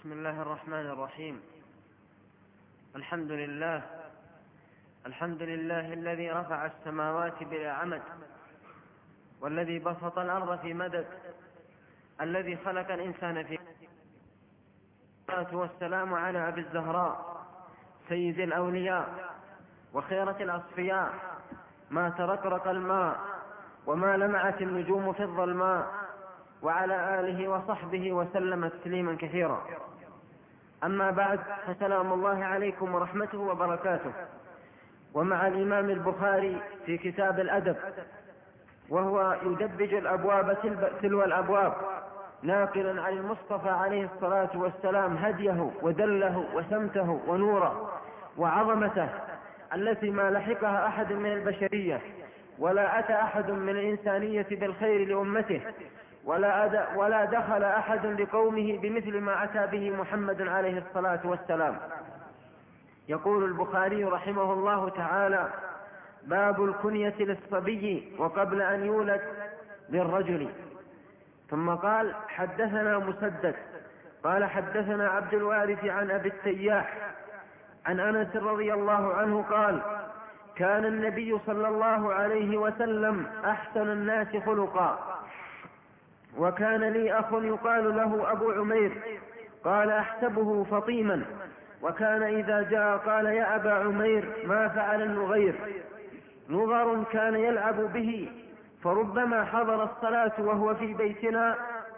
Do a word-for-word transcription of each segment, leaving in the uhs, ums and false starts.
بسم الله الرحمن الرحيم. الحمد لله الحمد لله الذي رفع السماوات بلا عمد، والذي بسط الأرض في مدد، الذي خلق الإنسان في الصلاة والسلام على أبي الزهراء سيد الأولياء وخيرة الأصفياء، ما ترقرق الماء وما لمعت النجوم في الظلماء، وعلى آله وصحبه وسلم تسليما كثيرا. أما بعد، فسلام الله عليكم ورحمته وبركاته. ومع الإمام البخاري في كتاب الأدب، وهو يدبج الأبواب تلو الأبواب، ناقلا عن المصطفى عليه الصلاة والسلام هديه ودله وسمته ونوره وعظمته التي ما لحقها أحد من البشرية، ولا أتى أحد من الإنسانية بالخير لأمته، ولا, ولا دخل أحد لقومه بمثل ما أتى به محمد عليه الصلاة والسلام. يقول البخاري رحمه الله تعالى: باب الكنية للصبي وقبل أن يولد للرجل. ثم قال: حدثنا مسدد قال حدثنا عبد الوارث عن أبي التياح عن أنس رضي الله عنه قال: كان النبي صلى الله عليه وسلم أحسن الناس خلقا، وكان لي أخ يقال له أبو عمير، قال أحسبه فطيما، وكان إذا جاء قال: يا أبا عمير، ما فعل النغير؟ نغر كان يلعب به، فربما حضر الصلاة وهو في بيتنا،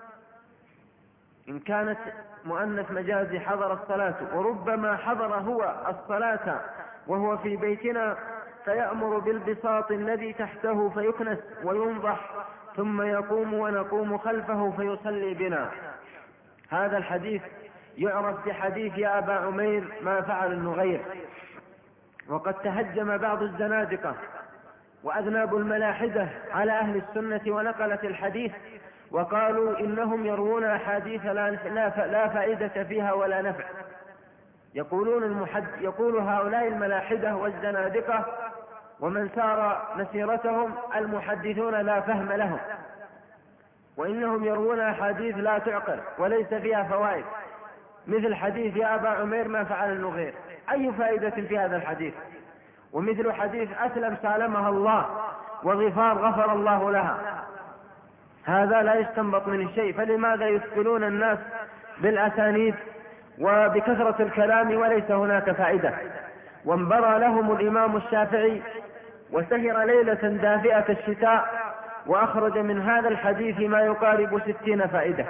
إن كانت مؤنث مجازي حضر الصلاة، وربما حضر هو الصلاة وهو في بيتنا، فيأمر بالبساط الذي تحته فيكنس وينضح، ثم يقوم ونقوم خلفه فيصلي بنا. هذا الحديث يعرف بحديث يا أبا عمير ما فعل النغير. وقد تهجم بعض الزنادقة وأذناب الملاحدة على أهل السنة ونقلت الحديث، وقالوا إنهم يروون أحاديث لا, لا فائدة فيها ولا نفع. يقولون المحد يقول هؤلاء الملاحدة والزنادقة ومن سار مسيرتهم: المحدثون لا فهم لهم، وإنهم يروون أحاديث لا تعقل وليس فيها فوائد، مثل حديث يا أبا عمير ما فعل النغير. أي فائدة في هذا الحديث؟ ومثل حديث أسلم سالمها الله، وغفار غفر الله لها. هذا لا يستنبط من الشيء، فلماذا يثقلون الناس بالأسانيد وبكثرة الكلام وليس هناك فائدة؟ وانبرى لهم الإمام الشافعي وسهر ليلة دافئة الشتاء، وأخرج من هذا الحديث ما يقارب ستين فائدة.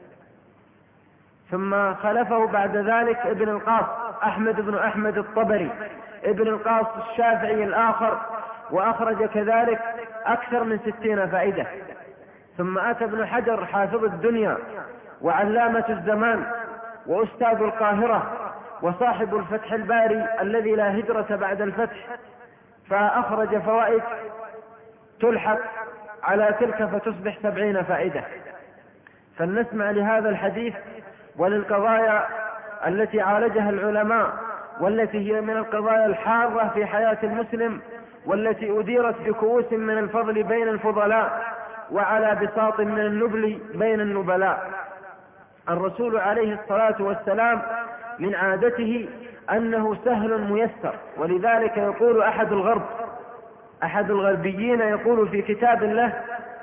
ثم خلفه بعد ذلك ابن القاص أحمد بن أحمد الطبري ابن القاص الشافعي الآخر، وأخرج كذلك أكثر من ستين فائدة. ثم أتى ابن حجر حافظ الدنيا وعلامة الزمان وأستاذ القاهرة وصاحب الفتح الباري الذي لا هجرة بعد الفتح، فأخرج فوائد تلحق على تلك فتصبح سبعين فائدة. فلنسمع لهذا الحديث وللقضايا التي عالجها العلماء، والتي هي من القضايا الحارة في حياة المسلم، والتي أديرت بكؤوس من الفضل بين الفضلاء، وعلى بساط من النبل بين النبلاء. الرسول عليه الصلاة والسلام من عادته أنه سهل ميسر، ولذلك يقول أحد الغرب أحد الغربيين يقول في كتاب الله: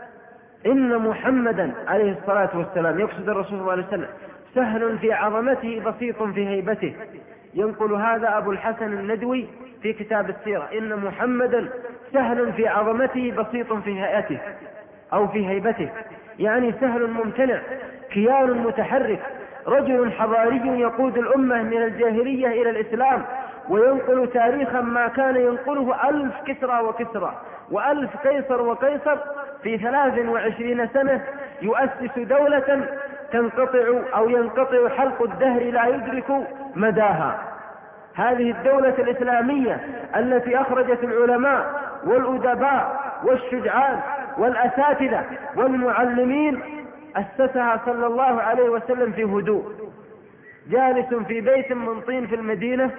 إن محمدا عليه الصلاة والسلام، يقصد الرسول صلى الله عليه وسلم، سهل في عظمته بسيط في هيبته. ينقل هذا أبو الحسن الندوي في كتاب السيرة: إن محمدا سهل في عظمته بسيط في هيئته أو في هيبته، يعني سهل ممتنع، كيان متحرك، رجل حضاري يقود الأمة من الجاهلية إلى الإسلام، وينقل تاريخا ما كان ينقله ألف كسرى وكسرى وألف قيصر وقيصر في ثلاث وعشرين سنة، يؤسس دولة تنقطع أو ينقطع حلق الدهر لا يدرك مداها. هذه الدولة الإسلامية التي أخرجت العلماء والأدباء والشجعان والأساتذة والمعلمين، أسسها صلى الله عليه وسلم في هدوء، جالس في بيت من طين في المدينة،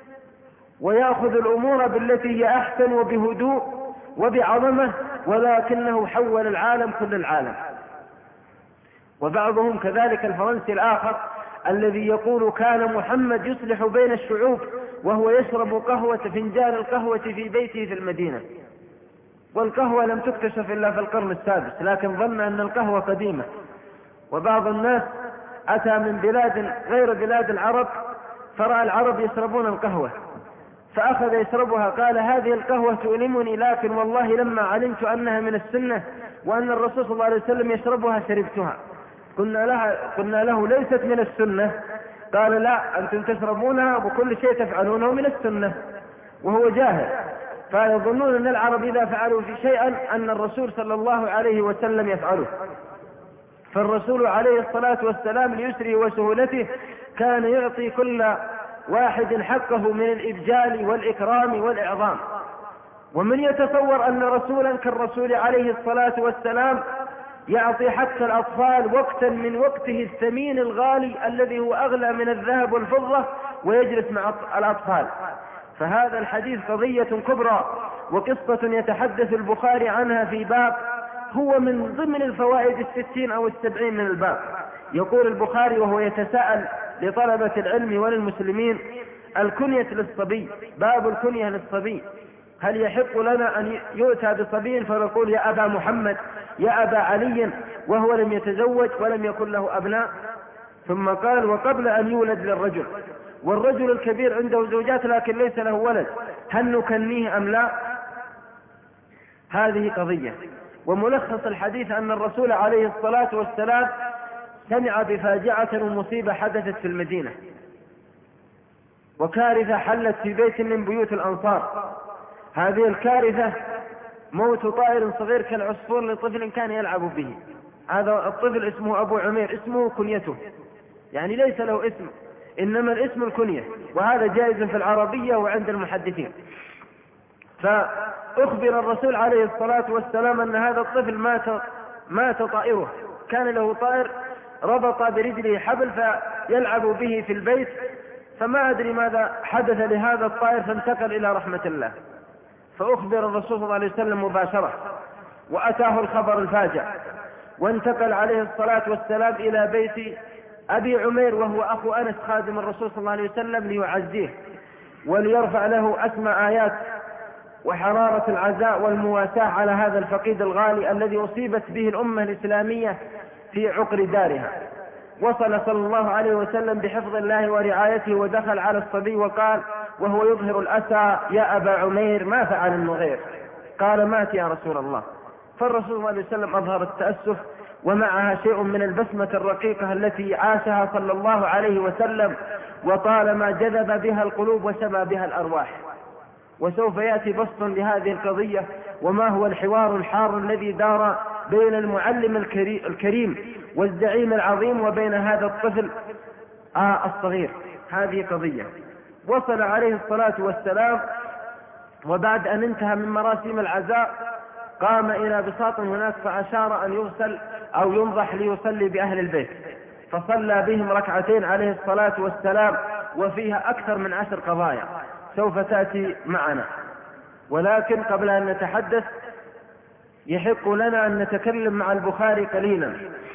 ويأخذ الأمور بالتي هي أحسن وبهدوء وبعظمة، ولكنه حول العالم كل العالم. وبعضهم كذلك الفرنسي الآخر الذي يقول كان محمد يصلح بين الشعوب وهو يشرب قهوة فنجان القهوة في بيته في المدينة، والقهوة لم تكتشف إلا في القرن السادس، لكن ظن أن القهوة قديمة. وبعض الناس أتى من بلاد غير بلاد العرب فرأى العرب يشربون القهوة فأخذ يشربها، قال هذه القهوة تؤلمني، لكن والله لما علمت أنها من السنة وأن الرسول صلى الله عليه وسلم يشربها شربتها. قلنا, لها قلنا له ليست من السنة، قال لا، أنتم تشربونها وكل شيء تفعلونه من السنة، وهو جاهل. فيظنون أن العرب إذا فعلوا في شيئا أن الرسول صلى الله عليه وسلم يفعله. فالرسول عليه الصلاة والسلام ليسره وسهولته كان يعطي كل واحد حقه من الإبجال والإكرام والإعظام. ومن يتصور أن رسولا كالرسول عليه الصلاة والسلام يعطي حتى الأطفال وقتا من وقته الثمين الغالي الذي هو أغلى من الذهب والفضة ويجلس مع الأطفال؟ فهذا الحديث قضية كبرى وقصة يتحدث البخاري عنها في باب هو من ضمن الفوائد الستين أو السبعين من الباب. يقول البخاري وهو يتساءل لطلبة العلم وللمسلمين: الكنية للصبي، باب الكنية للصبي، هل يحق لنا أن يؤتى بصبي فنقول يا أبا محمد يا أبا علي وهو لم يتزوج ولم يكن له أبناء؟ ثم قال: وقبل أن يولد للرجل، والرجل الكبير عنده زوجات لكن ليس له ولد، هل نكنيه أم لا؟ هذه قضية. وملخص الحديث أن الرسول عليه الصلاة والسلام سمع بفاجعة ومصيبة حدثت في المدينة، وكارثة حلت في بيت من بيوت الأنصار. هذه الكارثة موت طائر صغير كالعصفور لطفل كان يلعب به. هذا الطفل اسمه أبو عمير، اسمه كنيته، يعني ليس له اسم، إنما الاسم الكنية، وهذا جائز في العربية وعند المحدثين. فأخبر الرسول عليه الصلاة والسلام أن هذا الطفل مات مات طائره، كان له طائر ربط برجله حبل فيلعب به في البيت، فما أدري ماذا حدث لهذا الطائر فانتقل إلى رحمة الله. فأخبر الرسول صلى الله عليه وسلم مباشرة، وأتاه الخبر الفاجع، وانتقل عليه الصلاة والسلام إلى بيت أبي عمير وهو أخو أنس خادم الرسول صلى الله عليه وسلم ليعزيه وليرفع له أسمى آيات وحرارة العزاء والمواساة على هذا الفقيد الغالي الذي أصيبت به الأمة الإسلامية في عقر دارها. وصل صلى الله عليه وسلم بحفظ الله ورعايته ودخل على الصبي وقال وهو يظهر الأسى: يا أبا عمير ما فعل النغير؟ قال: مات يا رسول الله. فالرسول صلى الله عليه وسلم أظهر التأسف ومعها شيء من البسمة الرقيقة التي عاشها صلى الله عليه وسلم وطالما جذب بها القلوب وسمى بها الأرواح. وسوف يأتي بسط لهذه القضية وما هو الحوار الحار الذي دار بين المعلم الكريم والزعيم العظيم وبين هذا الطفل آه الصغير. هذه قضية. وصل عليه الصلاة والسلام وبعد أن انتهى من مراسم العزاء قام إلى بساط هناك فأشار أن يغسل أو ينضح ليصلي بأهل البيت، فصلى بهم ركعتين عليه الصلاة والسلام، وفيها أكثر من عشر قضايا سوف تأتي معنا. ولكن قبل أن نتحدث يحق لنا أن نتكلم مع البخاري قليلا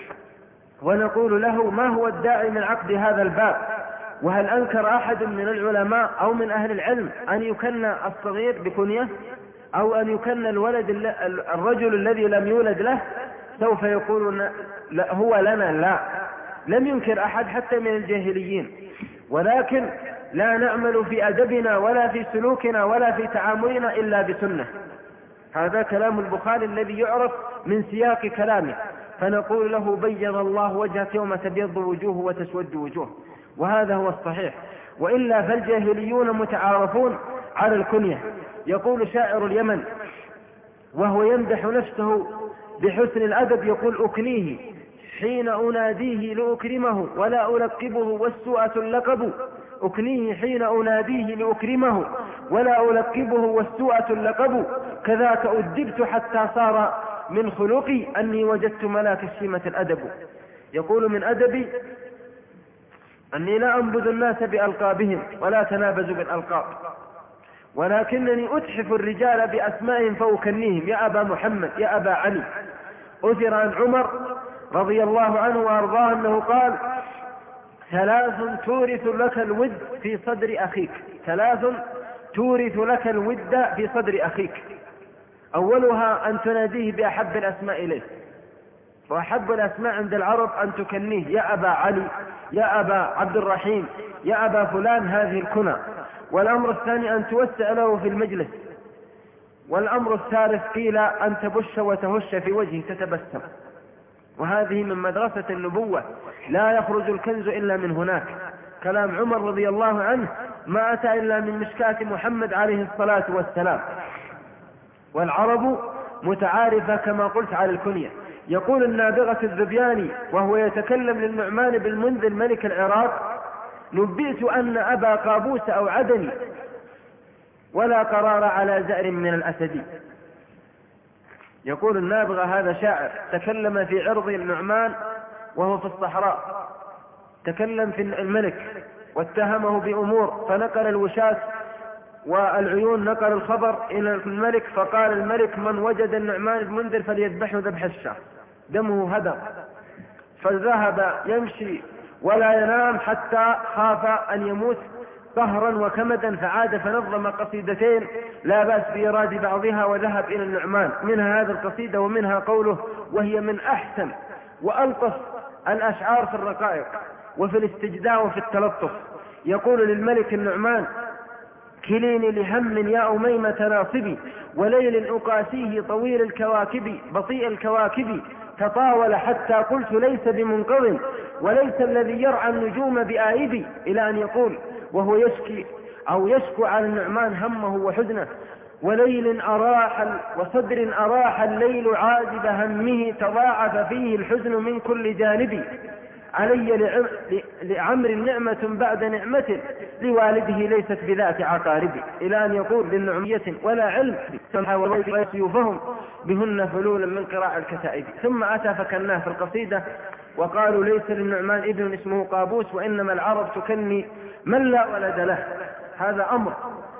ونقول له: ما هو الداعي من عقد هذا الباب؟ وهل أنكر أحد من العلماء أو من أهل العلم أن يكنى الصغير بكنية أو أن يكنى الولد الرجل الذي لم يولد له؟ سوف يقولون هو لنا. لا، لم ينكر أحد حتى من الجاهليين، ولكن لا نعمل في أدبنا ولا في سلوكنا ولا في تعاملنا إلا بسنة. هذا كلام البخاري الذي يعرف من سياق كلامه، فنقول له: بيض الله وجهك يوم تبيض وجوه وتسود وجوه، وهذا هو الصحيح. وإلا فالجاهليون متعارفون على الكنية. يقول شاعر اليمن وهو يمدح نفسه بحسن الأدب، يقول: أكنيه حين أناديه لأكرمه ولا ألقبه والسوءة اللقب. أكنيه حين أناديه لأكرمه ولا ألقبه والسوءة اللقب. كذاك أدبت حتى صار من خلقي أني وجدت ملاك الشيمة الأدب. يقول: من أدبي أني لا أنبذ الناس بألقابهم ولا تنابز بالألقاب، ولكنني أتحف الرجال بأسمائهم فأكنيهم: يا أبا محمد يا أبا علي. أثر عن عمر رضي الله عنه وأرضاه أنه قال: ثلاث تورث لك الود في صدر أخيك ثلاث تورث لك الود في صدر أخيك. أولها أن تناديه بأحب الأسماء إليه، وأحب الأسماء عند العرب أن تكنيه يا أبا علي، يا أبا عبد الرحيم، يا أبا فلان، هذه الكنى. والأمر الثاني أن توسع له في المجلس. والأمر الثالث قيل أن تبش وتهش في وجهه تتبسم، وهذه من مدرسة النبوة، لا يخرج الكنز إلا من هناك. كلام عمر رضي الله عنه ما أتى إلا من مشكاة محمد عليه الصلاة والسلام. والعرب متعارفة كما قلت على الكنية. يقول النابغة الذبياني وهو يتكلم للنعمان بن المنذر ملك العراق: نبئت أن أبا قابوس أوعدني ولا قرار على زأر من الأسد. يقول النابغة هذا شاعر تكلم في عرض النعمان وهو في الصحراء، تكلم في الملك واتهمه بأمور، فنقل الوشاة والعيون نقل الخبر إلى الملك، فقال الملك: من وجد النعمان بن منذر فليذبحه ذبح الشاه، دمه هدر. فذهب يمشي ولا ينام حتى خاف أن يموت قهرا وكمدا، فعاد فنظم قصيدتين لا بأس بإيراد بعضها، وذهب إلى النعمان، منها هذه القصيدة ومنها قوله: وهي من أحسن وألطف الأشعار في الرقائق وفي الاستجداء وفي التلطف. يقول للملك النعمان: كليني لهم يا أميمة ناصبي، وليل أقاسيه طويل الكواكب بطيء الكواكب، تطاول حتى قلت ليس بمنقض، وليس الذي يرعى النجوم بآيبي، إلى أن يقول وهو يشكي أو يشكو على النعمان همه وحزنه: وليل أراح وصدر أراح الليل عاذب همه، تضاعف فيه الحزن من كل جانب، علي لعمر نعمة بعد نعمة، لوالده ليست بذات عقارب، إلى أن يقول للنعمية ولا علم سيوفهم بهن فلولا من قراء الكتائب. ثم أتى فكناه في القصيدة وقالوا: ليس للنعمان ابن اسمه قابوس، وإنما العرب تكني من لا ولد له. هذا أمر.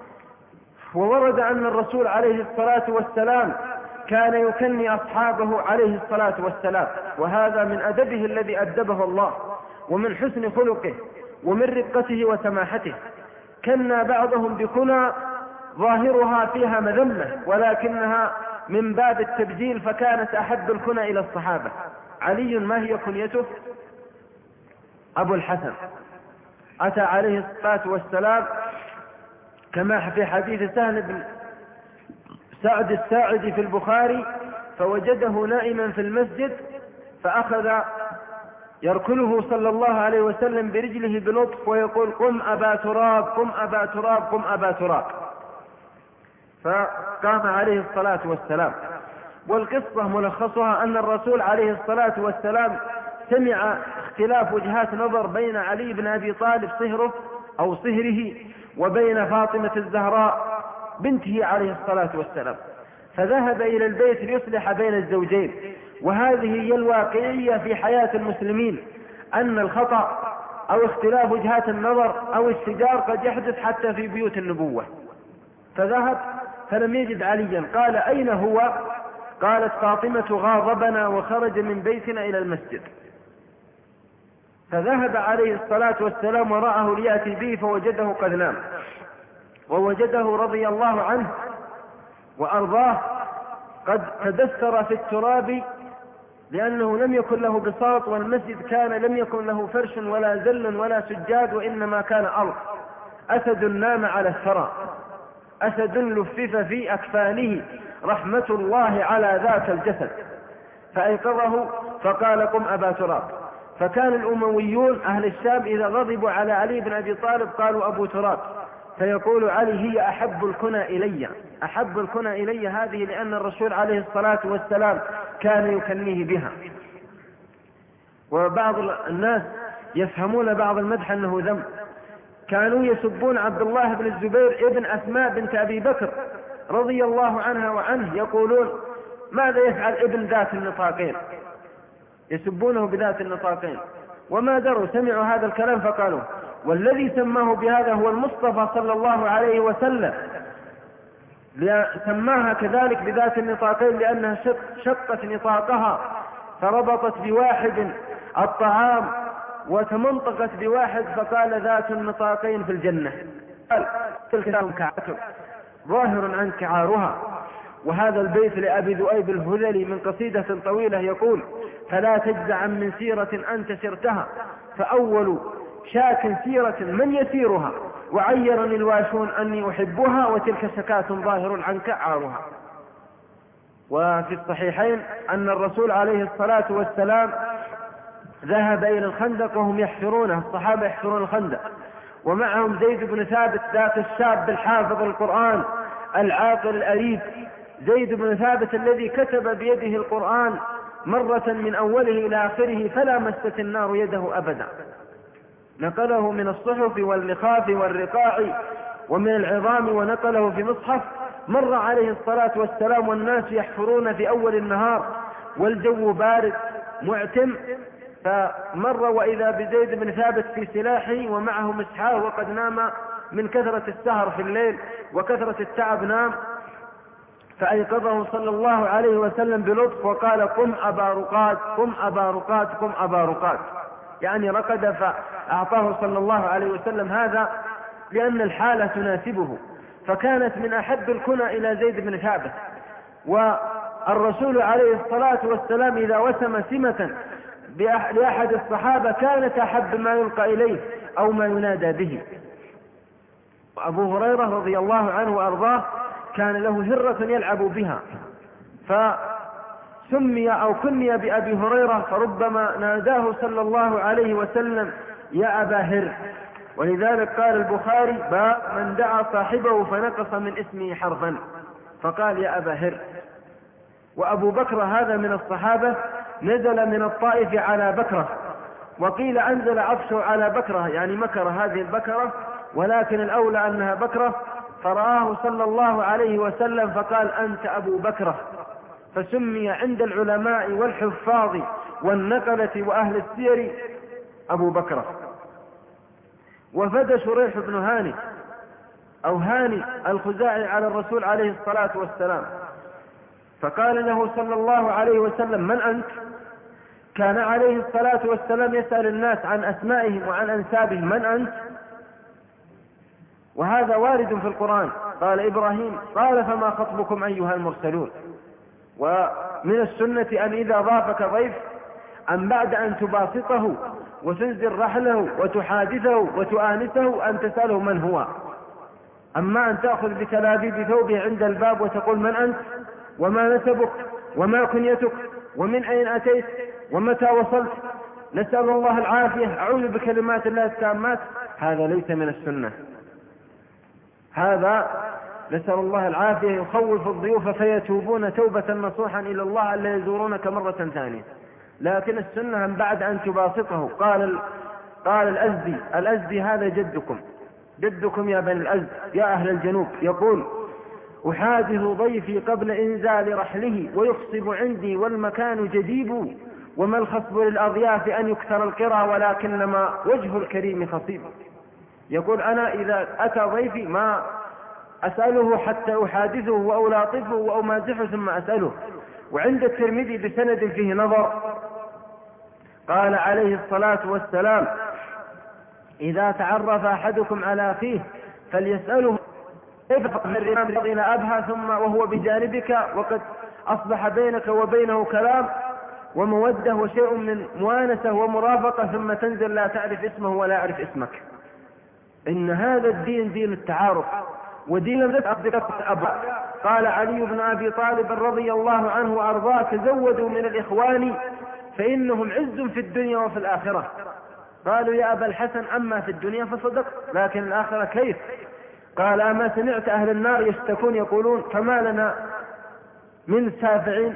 وورد أن الرسول عليه الصلاة والسلام كان يكني أصحابه عليه الصلاة والسلام، وهذا من أدبه الذي أدبه الله، ومن حسن خلقه، ومن رقته وسماحته. كنا بعضهم بكنى ظاهرها فيها مذمة، ولكنها من باب التبجيل، فكانت أحب الكنى إلى الصحابة. علي ما هي كنيته؟ أبو الحسن. أتى عليه الصلاة والسلام كما في حديث سهل بن سعد الساعدي في البخاري: فوجده نائما في المسجد فأخذ يركله صلى الله عليه وسلم برجله بلطف ويقول: قم أبا تراب، قم أبا تراب، قم أبا تراب. فقام عليه الصلاة والسلام. والقصة ملخصها أن الرسول عليه الصلاة والسلام سمع اختلاف وجهات نظر بين علي بن أبي طالب صهره أو صهره وبين فاطمة الزهراء بنته عليه الصلاة والسلام، فذهب إلى البيت ليصلح بين الزوجين. وهذه هي الواقعية في حياة المسلمين، أن الخطأ أو اختلاف وجهات النظر أو الشجار قد يحدث حتى في بيوت النبوة. فذهب فلم يجد عليا، قال: أين هو؟ قالت فاطمة: غاضبنا وخرج من بيتنا إلى المسجد. فذهب عليه الصلاة والسلام وراءه ليأتي به، فوجده قد نام، ووجده رضي الله عنه وأرضاه قد تدثر في التراب، لأنه لم يكن له بساط، والمسجد كان لم يكن له فرش ولا زل ولا سجاد، وإنما كان أرض. أسد نام على الثرى، أسد لفف في أكفانه، رحمة الله على ذاك الجسد. فأيقظه فقال: قم أبا تراب. فكان الأمويون أهل الشام إذا غضبوا على علي بن أبي طالب قالوا أبو تراب، فيقول علي: هي أحب الكنى إلي، أحب الكنى إلي هذه، لأن الرسول عليه الصلاة والسلام كان يكنيه بها. وبعض الناس يفهمون بعض المدح أنه ذم. كانوا يسبون عبد الله بن الزبير ابن أسماء بنت أبي بكر رضي الله عنها وعنه، يقولون: ماذا يفعل ابن ذات النطاقين؟ يسبونه بذات النطاقين، وما دروا، سمعوا هذا الكلام فقالوا. والذي سماه بهذا هو المصطفى صلى الله عليه وسلم، سماها كذلك بذات النطاقين لأنها شقت نطاقها فربطت بواحد الطعام وتمنطقت بواحد فقال ذات النطاقين في الجنة، قال تلك كعبة ظاهر عنك عارها. وهذا البيت لأبي ذؤيب الهذلي من قصيدة طويلة يقول: فلا تجزع من سيرة أنت سرتها، فأول شاك سيرة من يسيرها، وعيرني الواشون أني أحبها، وتلك سكاة ظاهر عنك عارها. وفي الصحيحين أن الرسول عليه الصلاة والسلام ذهب إلى الخندق وهم يحفرونه، الصحابة يحفرون الخندق، ومعهم زيد بن ثابت ذاك الشاب الحافظ القرآن العاقل الأريد، زيد بن ثابت الذي كتب بيده القرآن مرة من أوله إلى آخره فلا مست النار يده أبدا، نقله من الصحف واللخاف والرقاع ومن العظام ونقله في مصحف. مر عليه الصلاة والسلام والناس يحفرون في أول النهار والجو بارد معتم، فمر وإذا بزيد بن ثابت في سلاحه ومعه مسحاه وقد نام من كثرة السهر في الليل وكثرة التعب نام، فأيقظه صلى الله عليه وسلم بلطف وقال: قم أبا رقاد، قم أبا رقاد، قم أبا رقاد، يعني رقد. فأعطاه صلى الله عليه وسلم هذا لأن الحالة تناسبه، فكانت من أحب الكنى إلى زيد بن ثابت. والرسول عليه الصلاة والسلام إذا وسم سمة لأحد الصحابة كانت أحب ما يلقى إليه أو ما ينادى به. أبو هريرة رضي الله عنه وأرضاه كان له هرة يلعب بها، فسمي أو كني بأبي هريرة، فربما ناداه صلى الله عليه وسلم: يا أبا هر. ولذلك قال البخاري: باب من دعا صاحبه فنقص من اسمه حرفا، فقال: يا أبا هر. وأبو بكر هذا من الصحابة نزل من الطائف على بكرة، وقيل أنزل عفشه على بكرة، يعني مكر هذه البكرة، ولكن الأولى أنها بكرة، فرآه صلى الله عليه وسلم فقال: أنت أبو بكرة، فسمي عند العلماء والحفاظ والنقلة وأهل السير أبو بكرة. وفد شريح بن هاني أو هاني الخزاعي على الرسول عليه الصلاة والسلام، فقال له صلى الله عليه وسلم: من أنت؟ كان عليه الصلاة والسلام يسأل الناس عن أسمائهم وعن أنسابهم: من أنت؟ وهذا وارد في القرآن. قال إبراهيم: قال فما خطبكم أيها المرسلون. ومن السنة أن إذا ضافك ضيف أن بعد أن تباسطه وتنزل رحله وتحادثه وتؤانسه أن تسأله من هو، أما أن تأخذ بتلابيب ثوبه عند الباب وتقول: من أنت؟ وما نسبك؟ وما كنيتك؟ ومن أين أتيت؟ ومتى وصلت؟ نسأل الله العافية، أعوذ بكلمات الله التامات. هذا ليس من السنة، هذا نسأل الله العافية يخوف الضيوف فيتوبون توبة نصوحا إلى الله ألا يزورونك مرة ثانية. لكن السنة من بعد أن تباسطه. قال قال الأزدي الأزدي هذا جدكم جدكم يا بني الأزد يا أهل الجنوب، يقول: أحادث ضيفي قبل إنزال رحله، ويخصب عندي والمكان جديب، وما الخصب للأضياف أن يكثر القرى، ولكنما وجه الكريم خصيب. يقول: أنا إذا أتى ضيفي ما أسأله حتى أحادثه وألاطفه وأمازحه ثم أسأله. وعند الترمذي بسند فيه نظر قال عليه الصلاة والسلام: إذا تعرف أحدكم على أخيه فليسأله كيف إلى أبها، ثم وهو بجانبك وقد أصبح بينك وبينه كلام ومودة وشيء من موانسة ومرافقة، ثم تنزل لا تعرف اسمه ولا يعرف اسمك. إن هذا الدين دين التعارف ودين الأباء. قال علي بن أبي طالب رضي الله عنه وأرضاه: تزودوا من الإخوان فإنهم عز في الدنيا وفي الآخرة. قالوا: يا أبا الحسن أما في الدنيا فصدق، لكن الآخرة كيف؟ قال: أما سمعت أهل النار يشتكون يقولون: فما لنا من سافعين،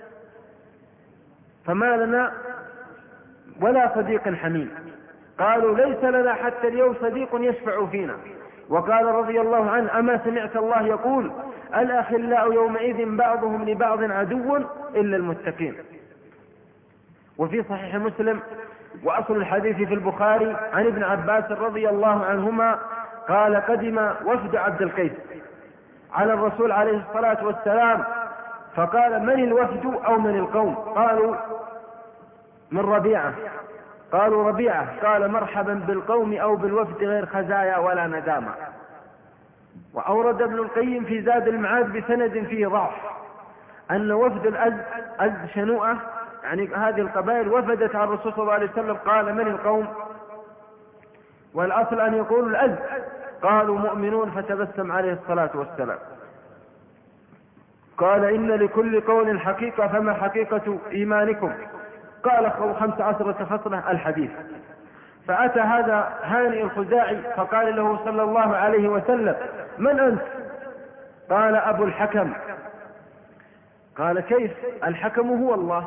فما لنا ولا صديق حميم. قالوا: ليس لنا حتى اليوم صديق يشفع فينا. وقال رضي الله عنه: أما سمعت الله يقول: الأخلاء يومئذ بعضهم لبعض عدو إلا المتقين. وفي صحيح مسلم وأصل الحديث في البخاري عن ابن عباس رضي الله عنهما قال: قدم وفد عبد القيس على الرسول عليه الصلاة والسلام، فقال: من الوفد أو من القوم؟ قالوا: من ربيعة. قالوا ربيعة، قال مرحبا بالقوم أو بالوفد غير خزايا ولا ندامة. وأورد ابن القيم في زاد المعاد بسند فيه ضعف أن وفد الأزد أزد شنوءة، يعني هذه القبائل وفدت على الرسول صلى الله عليه وسلم، قال من القوم؟ والأصل أن يقول الأزد، قالوا مؤمنون، فتبسم عليه الصلاة والسلام. قال إن لكل قول حقيقة، فما حقيقة إيمانكم؟ قال خمس عشرة خصلة الحديث. فأتى هذا هانئ الخزاعي فقال له صلى الله عليه وسلم من أنت؟ قال أبو الحكم. قال كيف؟ الحكم هو الله.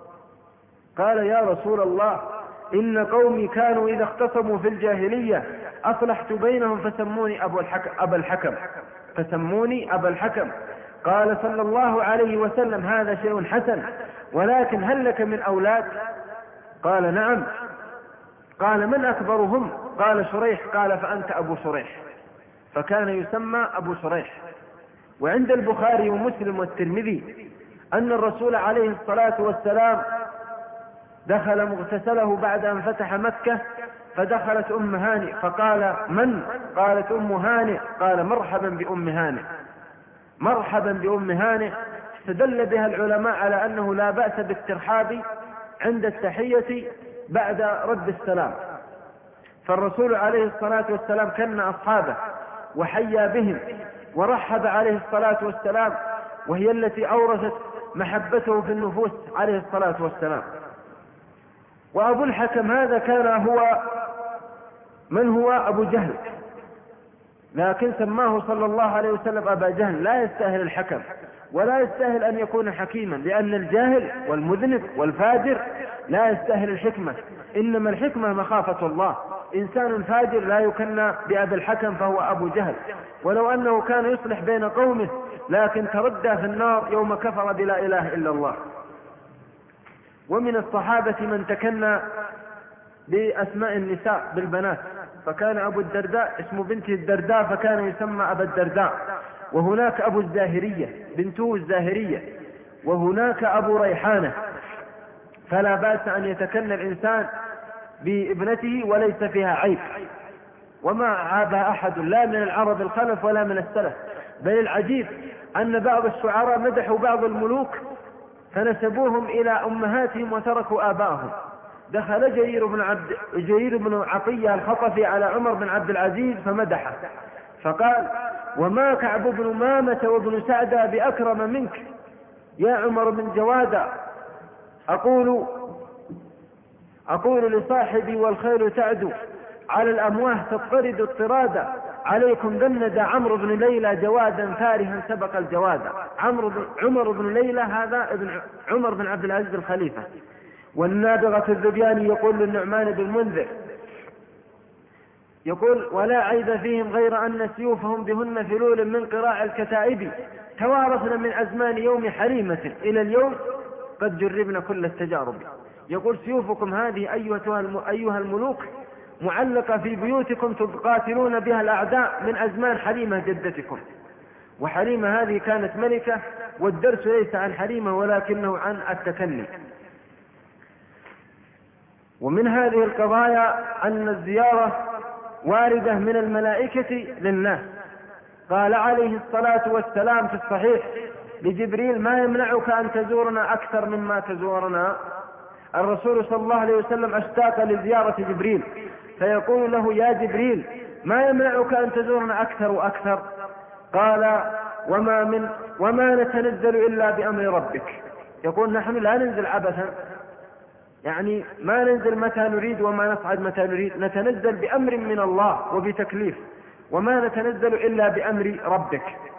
قال يا رسول الله إن قومي كانوا إذا اختصموا في الجاهلية أصلحت بينهم فسموني أبو الحكم أبا الحكم فسموني أبا الحكم. قال صلى الله عليه وسلم هذا شيء حسن، ولكن هل لك من أولاد؟ قال نعم. قال من أكبرهم؟ قال شريح. قال فأنت أبو شريح. فكان يسمى أبو شريح. وعند البخاري ومسلم والترمذي أن الرسول عليه الصلاة والسلام دخل مغتسله بعد أن فتح مكة، فدخلت أم هانئ فقال من؟ قالت أم هانئ. قال مرحبا بأم هانئ، مرحبا بأم هانئ. استدل بها العلماء على أنه لا بأس بالترحاب عند التحية بعد رد السلام، فالرسول عليه الصلاة والسلام كان أصحابه وحيا بهم ورحب عليه الصلاة والسلام، وهي التي أورثت محبته في النفوس عليه الصلاة والسلام. وأبو الحكم هذا كان هو من هو أبو جهل، لكن سماه صلى الله عليه وسلم أبا جهل. لا يستاهل الحكم ولا يستاهل أن يكون حكيما، لأن الجاهل والمذنب والفاجر لا يستاهل الحكمة، إنما الحكمة مخافة الله. إنسان فاجر لا يكنى بأبي الحكم فهو أبو جهل، ولو أنه كان يصلح بين قومه لكن تردى في النار يوم كفر بلا إله إلا الله. ومن الصحابة من تكنى بأسماء النساء بالبنات، فكان أبو الدرداء اسم بنته الدرداء فكان يسمى أبا الدرداء. وهناك أبو الزاهرية بنته الزاهرية، وهناك أبو ريحانة. فلا بأس أن يتكنى الإنسان بابنته وليس فيها عيب، وما عابها أحد لا من العرب الخلف ولا من السلف. بل العجيب أن بعض الشعراء مدحوا بعض الملوك فنسبوهم إلى أمهاتهم وتركوا آبائهم. دخل جرير بن, عبد جرير بن عطية الخطفي على عمر بن عبد العزيز فمدحه فقال وما كعب بن مامة وابن سعدة بأكرم منك يا عمر بن جوادة. أقول, أقول لصاحبي والخيل تعدو على الأمواه تضطرد اضطرادا، عليكم ذند عمرو بن ليلى جوادا فارها سبق الجوادا. عمر بن ليلى هذا ابن عمر بن عبد العزيز الخليفة. والنابغة الذبياني يقول للنعمان بن المنذر يقول ولا عيب فيهم غير أن سيوفهم بهن فلول من قراع الكتائب، توارثنا من أزمان يوم حريمة إلى اليوم قد جربنا كل التجارب. يقول سيوفكم هذه أيها الملوك معلقة في بيوتكم تقاتلون بها الأعداء من أزمان حريمة جدتكم. وحريمة هذه كانت ملكة، والدرس ليس عن حريمة ولكنه عن التكني. ومن هذه القضايا أن الزيارة واردة من الملائكة للناس. قال عليه الصلاة والسلام في الصحيح لجبريل ما يمنعك أن تزورنا أكثر مما تزورنا؟ الرسول صلى الله عليه وسلم اشتاق لزيارة جبريل فيقول له يا جبريل ما يمنعك أن تزورنا أكثر وأكثر؟ قال وما, من وما نتنزل إلا بأمر ربك. يقول نحن لا ننزل عبثا، يعني ما ننزل متى نريد وما نصعد متى نريد، نتنزل بأمر من الله وبتكليف، وما نتنزل إلا بأمر ربك.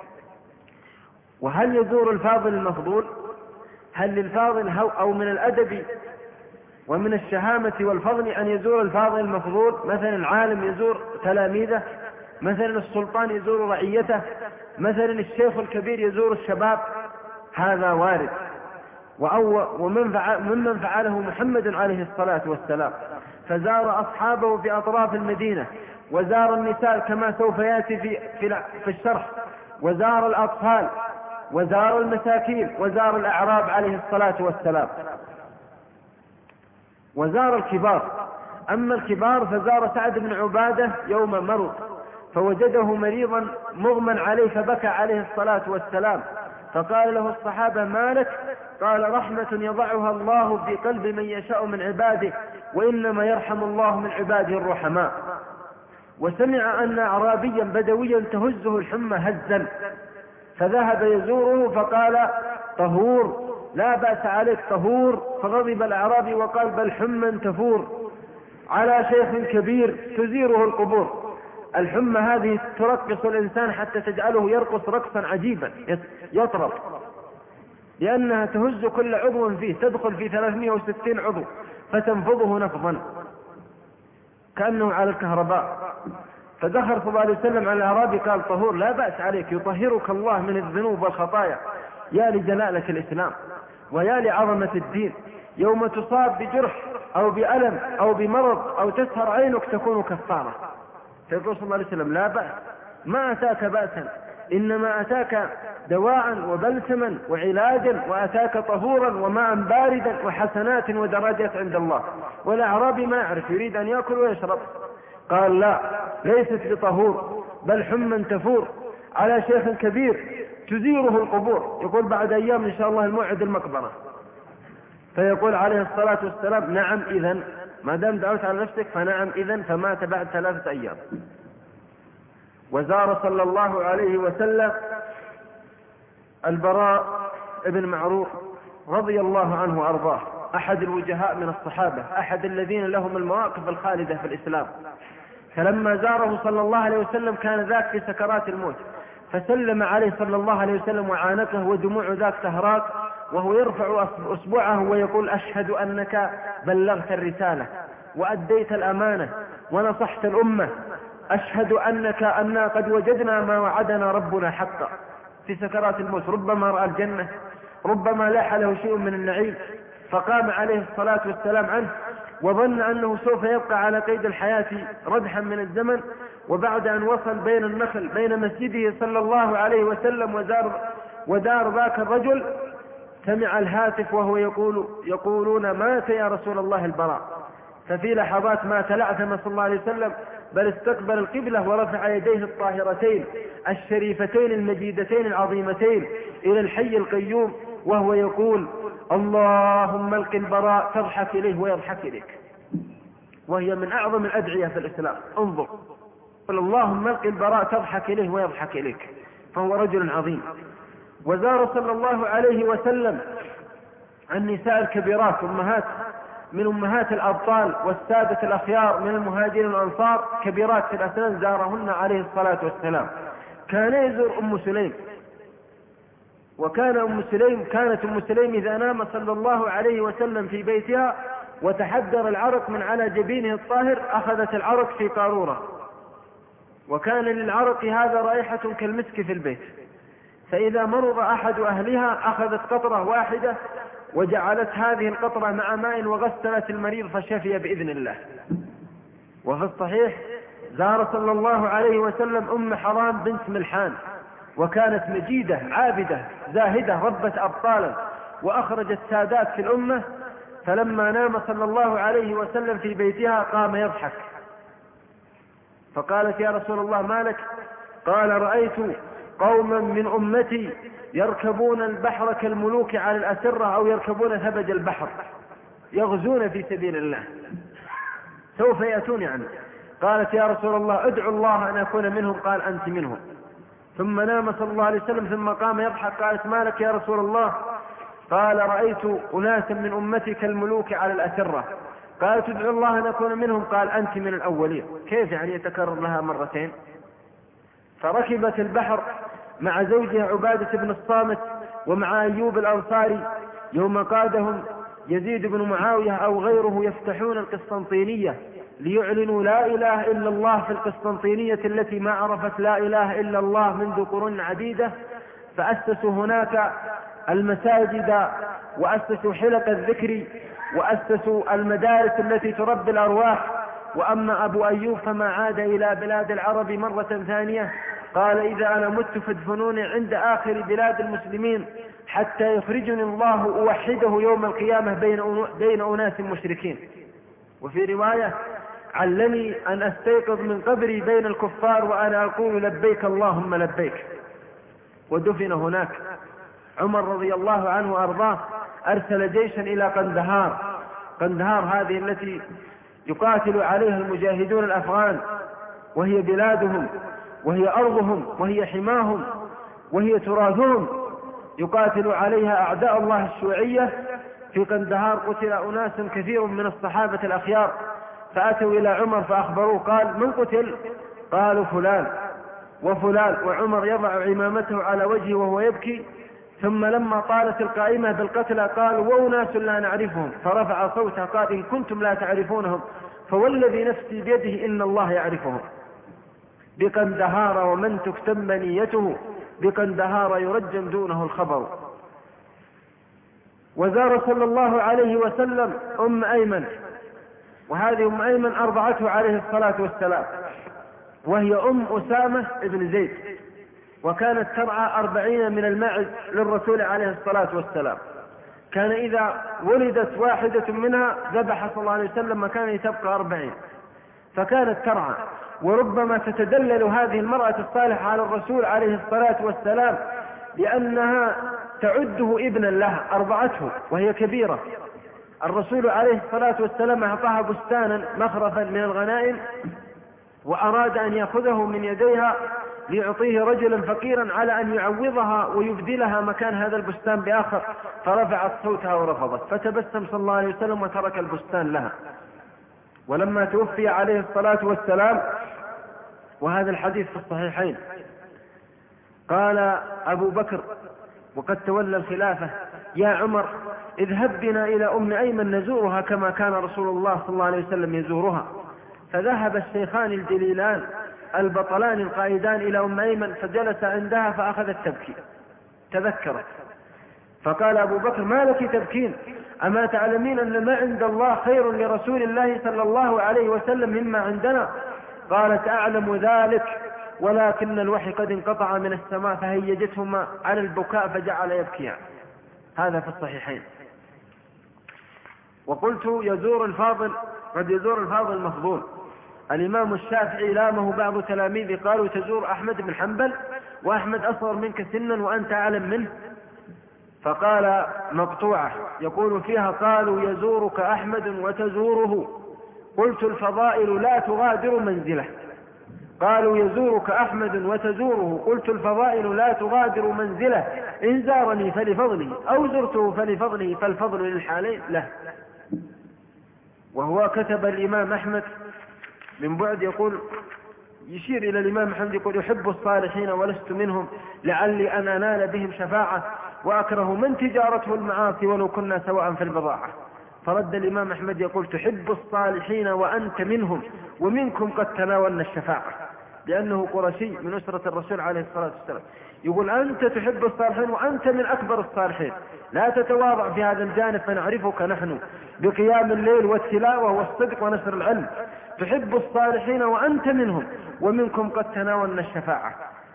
وهل يزور الفاضل المفضول؟ هل للفاضل أو من الأدب ومن الشهامة والفضل أن يزور الفاضل المفضول؟ مثلا العالم يزور تلاميذه، مثلا السلطان يزور رعيته، مثلا الشيخ الكبير يزور الشباب. هذا وارد. ومن فعل ممن فعله محمد عليه الصلاة والسلام، فزار أصحابه في أطراف المدينة، وزار النساء كما سوف يأتي في, في, في الشرح، وزار الأطفال، وزار المساكين، وزار الأعراب عليه الصلاة والسلام، وزار الكبار. أما الكبار فزار سعد بن عبادة يوم مرض فوجده مريضا مغمى عليه فبكى عليه الصلاة والسلام، فقال له الصحابة: ما لك؟ قال: رحمة يضعها الله في قلب من يشاء من عباده، وإنما يرحم الله من عباده الرحماء. وسمع أن أعرابيا بدويا تهزه الحمى هزا، فذهب يزوره فقال: طهور، لا بأس عليك، طهور. فغضب الأعرابي وقال: بل حمى تفور على شيخ كبير تزيره القبور. الحمى هذه ترقص الإنسان حتى تجعله يرقص رقصا عجيبا يطرب، لأنها تهز كل عضو فيه، تدخل في ثلاثمائة وستين عضو فتنفضه نفضا كأنه على الكهرباء. فدخل صلى الله عليه وسلم على الأعرابي قال: طهور، لا بأس عليك، يطهرك الله من الذنوب والخطايا. يا لجلالة الإسلام ويا لعظمة الدين، يوم تصاب بجرح أو بألم أو بمرض أو تسهر عينك تكون كفارة. فيقول صلى الله عليه وسلم: لا بأس، ما أتاك بأسا، إنما أتاك دواء وبلسما وعلاجا، وأتاك طهورا وماء باردا وحسنات ودرجات عند الله. والأعرابي ما يعرف، يريد أن يأكل ويشرب. قال: لا، ليست بطهور، بل حمى تفور على شيخ كبير تزيره القبور. يقول: بعد أيام إن شاء الله الموعد المقبرة. فيقول عليه الصلاة والسلام: نعم إذن، ما دام دعوت على نفسك فنعم إذن. فمات بعد ثلاثة أيام. وزار صلى الله عليه وسلم البراء بن معروف رضي الله عنه وأرضاه، أحد الوجهاء من الصحابة، أحد الذين لهم المواقف الخالدة في الإسلام. فلما زاره صلى الله عليه وسلم كان ذاك في سكرات الموت، فسلم عليه صلى الله عليه وسلم وعانقه ودموع ذاك تهراق، وهو يرفع أصبعه ويقول: أشهد أنك بلغت الرسالة وأديت الأمانة ونصحت الأمة، أشهد أنك أنا قد وجدنا ما وعدنا ربنا حقا. في سكرات الموت ربما رأى الجنة، ربما لاح له شيء من النعيم، فقام عليه الصلاة والسلام عنه وظن أنه سوف يبقى على قيد الحياة ردحا من الزمن. وبعد أن وصل بين النخل بين مسجده صلى الله عليه وسلم ودار, ودار ذاك الرجل، سمع الهاتف وهو يقول يقولون: مات يا رسول الله البراء. ففي لحظات ما تلعثم صلى الله عليه وسلم، بل استقبل القبلة ورفع يديه الطاهرتين الشريفتين المجيدتين العظيمتين إلى الحي القيوم، وهو يقول: اللهم الق البراء تضحك إليه ويضحك إليك. وهي من أعظم الأدعية في الإسلام. انظر، قل: اللهم الق البراء تضحك إليه ويضحك إليك. فهو رجل عظيم. وزار صلى الله عليه وسلم النساء الكبيرات، أمهات من أمهات الأبطال والسادة الأخيار من المهاجرين والأنصار، كبيرات في الأسنان، زارهن عليه الصلاة والسلام. كان يزور أم سليم، وكان أم سليم كانت أم سليم إذا نام صلى الله عليه وسلم في بيتها وتحدر العرق من على جبينه الطاهر أخذت العرق في قارورة، وكان للعرق هذا رائحة كالمسك في البيت. فإذا مرض أحد أهلها أخذت قطرة واحدة وجعلت هذه القطرة مع ماء وغسلت المريض فشفي بإذن الله. وفي الصحيح زار صلى الله عليه وسلم أم حرام بنت ملحان، وكانت مجيدة عابدة زاهدة ربة أبطالا وأخرجت سادات في الأمة. فلما نام صلى الله عليه وسلم في بيتها قام يضحك، فقالت: يا رسول الله ما لك؟ قال: رأيت قوما من أمتي يركبون البحر كالملوك على الأسرة، أو يركبون هبج البحر، يغزون في سبيل الله، سوف يأتون عنه. قالت: يا رسول الله ادعو الله أن أكون منهم. قال: أنت منهم. ثم نام صلى الله عليه وسلم ثم قام يضحك. قالت: ما لك يا رسول الله؟ قال: رأيت أناسا من أمتي كالملوك على الأسرة. قالت: ادعو الله أن أكون منهم. قال: أنت من الأولين. كيف يعني يتكرر لها مرتين؟ فركبت البحر مع زوجها عبادة بن الصامت ومع أيوب الأنصاري يوم قادهم يزيد بن معاوية أو غيره يفتحون القسطنطينية ليعلنوا لا إله إلا الله في القسطنطينية التي ما عرفت لا إله إلا الله منذ قرون عديدة. فأسسوا هناك المساجد وأسسوا حلق الذكر وأسسوا المدارس التي تربي الأرواح. وأما أبو أيوب فما عاد إلى بلاد العرب مرة ثانية. قال: إذا أنا مت فادفنوني عند آخر بلاد المسلمين حتى يخرجني الله أوحده يوم القيامة بين بين أناس مشركين. وفي رواية: علني أن أستيقظ من قبري بين الكفار وأنا أقول لبيك اللهم لبيك. ودفن هناك. عمر رضي الله عنه وأرضاه أرسل جيشا إلى قندهار. قندهار هذه التي يقاتل عليها المجاهدون الأفغان، وهي بلادهم وهي أرضهم وهي حماهم وهي تراثهم، يقاتل عليها أعداء الله الشيوعية. في قندهار قتل أناس كثير من الصحابة الأخيار، فأتوا إلى عمر فأخبروه، قال من قتل؟ قالوا فلان وفلان، وعمر يضع عمامته على وجهه وهو يبكي. ثم لما طالت القائمة بالقتلى قال وأناس لا نعرفهم، فرفع صوته قال إن كنتم لا تعرفونهم فوالذي نفسي بيده إن الله يعرفهم. بقندهار ومن تكتم منيته، بقندهار يرجم دونه الخبر. وزار صلى الله عليه وسلم أم أيمن، وهذه أم أيمن أرضعته عليه الصلاة والسلام، وهي أم أسامة بن زيد، وكانت ترعى أربعين من الماعز للرسول عليه الصلاة والسلام. كان إذا ولدت واحدة منها ذبح صلى الله عليه وسلم مكان تبقى أربعين، فكانت ترعى. وربما تتدلل هذه المرأة الصالحة على الرسول عليه الصلاة والسلام لأنها تعده ابنا لها، أرضعته وهي كبيرة. الرسول عليه الصلاة والسلام أعطاها بستانا مخرفا من الغنائم، وأراد أن يأخذه من يديها ليعطيه رجلا فقيرا على أن يعوضها ويبدلها مكان هذا البستان بآخر، فرفعت صوتها ورفضت، فتبسم صلى الله عليه وسلم وترك البستان لها. ولما توفي عليه الصلاة والسلام، وهذا الحديث في الصحيحين، قال أبو بكر وقد تولى الخلافة يا عمر اذهب بنا إلى أم أيمن نزورها كما كان رسول الله صلى الله عليه وسلم يزورها. فذهب الشيخان الجليلان البطلان القائدان إلى أم أيمن، فجلس عندها فأخذت تبكي، تذكرت، فقال أبو بكر ما لك تبكين؟ أما تعلمين أن ما عند الله خير لرسول الله صلى الله عليه وسلم مما عندنا؟ قالت أعلم ذلك، ولكن الوحي قد انقطع من السماء فهيجتهما على البكاء فجعل يبكيان. هذا في الصحيحين. وقلت يزور الفاضل، قد يزور الفاضل المفضول. الإمام الشافعي لامه بعض تلاميذه قالوا تزور أحمد بن حنبل وأحمد أصغر منك سنا وأنت أعلم منه، فقال مقطوعة يقول فيها قالوا يزورك أحمد وتزوره، قلت الفضائل لا تغادر منزله. قالوا يزورك أحمد وتزوره، قلت الفضائل لا تغادر منزله، إن زارني فلفضله أو زرته فلفضله، فالفضل للحالين له. وهو كتب الإمام أحمد من بعد يقول، يشير إلى الإمام أحمد يقول يحب الصالحين ولست منهم لعلي أن أنال بهم شفاعة، وأكره من تجارته المعاصي ولو كنا سواء في البضاعة. فرد الإمام أحمد يقول تحب الصالحين وأنت منهم ومنكم قد تناولنا الشفاعة، لأنه قرشي من أسرة الرسول عليه الصلاة والسلام. يقول أنت تحب الصالحين وأنت من أكبر الصالحين، لا تتواضع في هذا الجانب فنعرفك نحن بقيام الليل والتلاوة والصدق ونشر العلم. تحب الصالحين وأنت منهم ومنكم قد تناولنا الشفاعة.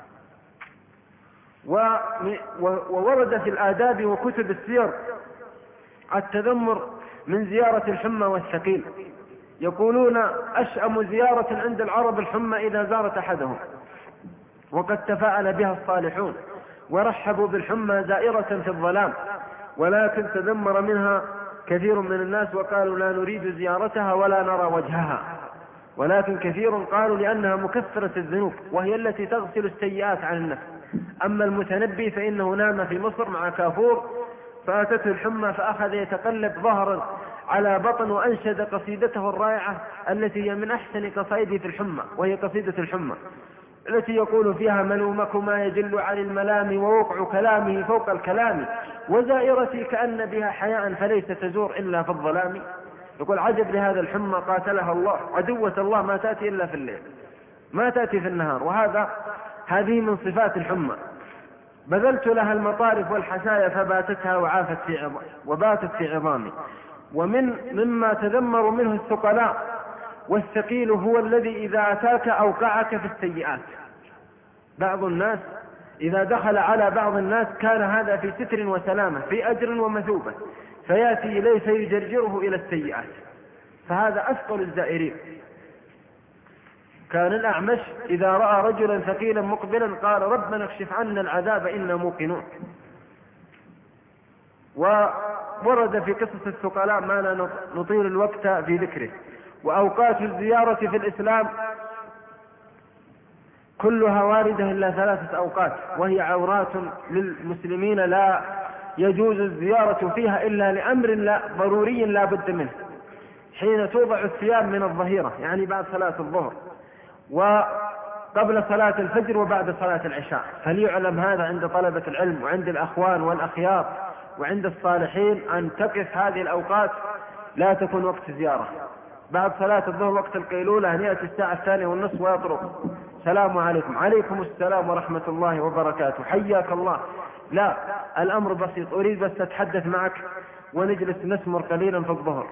وورد في الآداب وكتب السير التذمر من زيارة الحمى والثقيل. يقولون أشأم زيارة عند العرب الحمى إذا زارت أحدهم، وقد تفاعل بها الصالحون ورحبوا بالحمى زائرة في الظلام، ولكن تذمر منها كثير من الناس وقالوا لا نريد زيارتها ولا نرى وجهها، ولكن كثير قالوا لأنها مكفرة الذنوب وهي التي تغسل السيئات عن النفس. أما المتنبي فإنه نام في مصر مع كافور فأتته الحمى فأخذ يتقلب ظهرا على بطن وأنشد قصيدته الرائعة التي هي من أحسن قصائده في الحمى، وهي قصيدة الحمى التي يقول فيها ملومكما يجل عن الملام ووقع كلامه فوق الكلام، وزائرتي كأن بها حياء فليس تزور إلا في الظلام. يقول عجب لهذا الحمى قاتلها الله، عدوة الله ما تأتي إلا في الليل، ما تأتي في النهار. وهذا هذه من صفات الحمى. بذلت لها المطارف والحشايا فباتتها وعافت في عظام وباتت في عظامي. ومن مما تذمر منه الثقلاء والثقيل هو الذي إذا أتاك أوقعك في السيئات. بعض الناس إذا دخل على بعض الناس كان هذا في ستر وسلامة في أجر ومثوبة، فيأتي إليه فيجرجره إلى السيئات، فهذا أثقل الزائرين. كان الأعمش إذا رأى رجلا ثقيلا مقبلا قال ربنا اكشف عنا العذاب إنا موقنون. وورد في قصص الثقلاء ما لا نطيل الوقت في ذكره. وأوقات الزيارة في الإسلام كلها واردة إلا ثلاثة أوقات، وهي عورات للمسلمين لا يجوز الزيارة فيها إلا لأمر لا ضروري لا بد منه، حين توضع الثياب من الظهيرة يعني بعد صلاة الظهر، وقبل صلاة الفجر، وبعد صلاة العشاء. فليعلم هذا عند طلبة العلم وعند الأخوان والأخيار وعند الصالحين أن تقف هذه الأوقات لا تكون وقت زيارة. بعد صلاة الظهر وقت القيلولة أن يأتي الساعة الثانية والنصف ويطرق السلام عليكم، عليكم السلام ورحمة الله وبركاته، حياك الله. لا، الأمر بسيط، أريد بس أتحدث معك ونجلس نسمر قليلا في الظهر.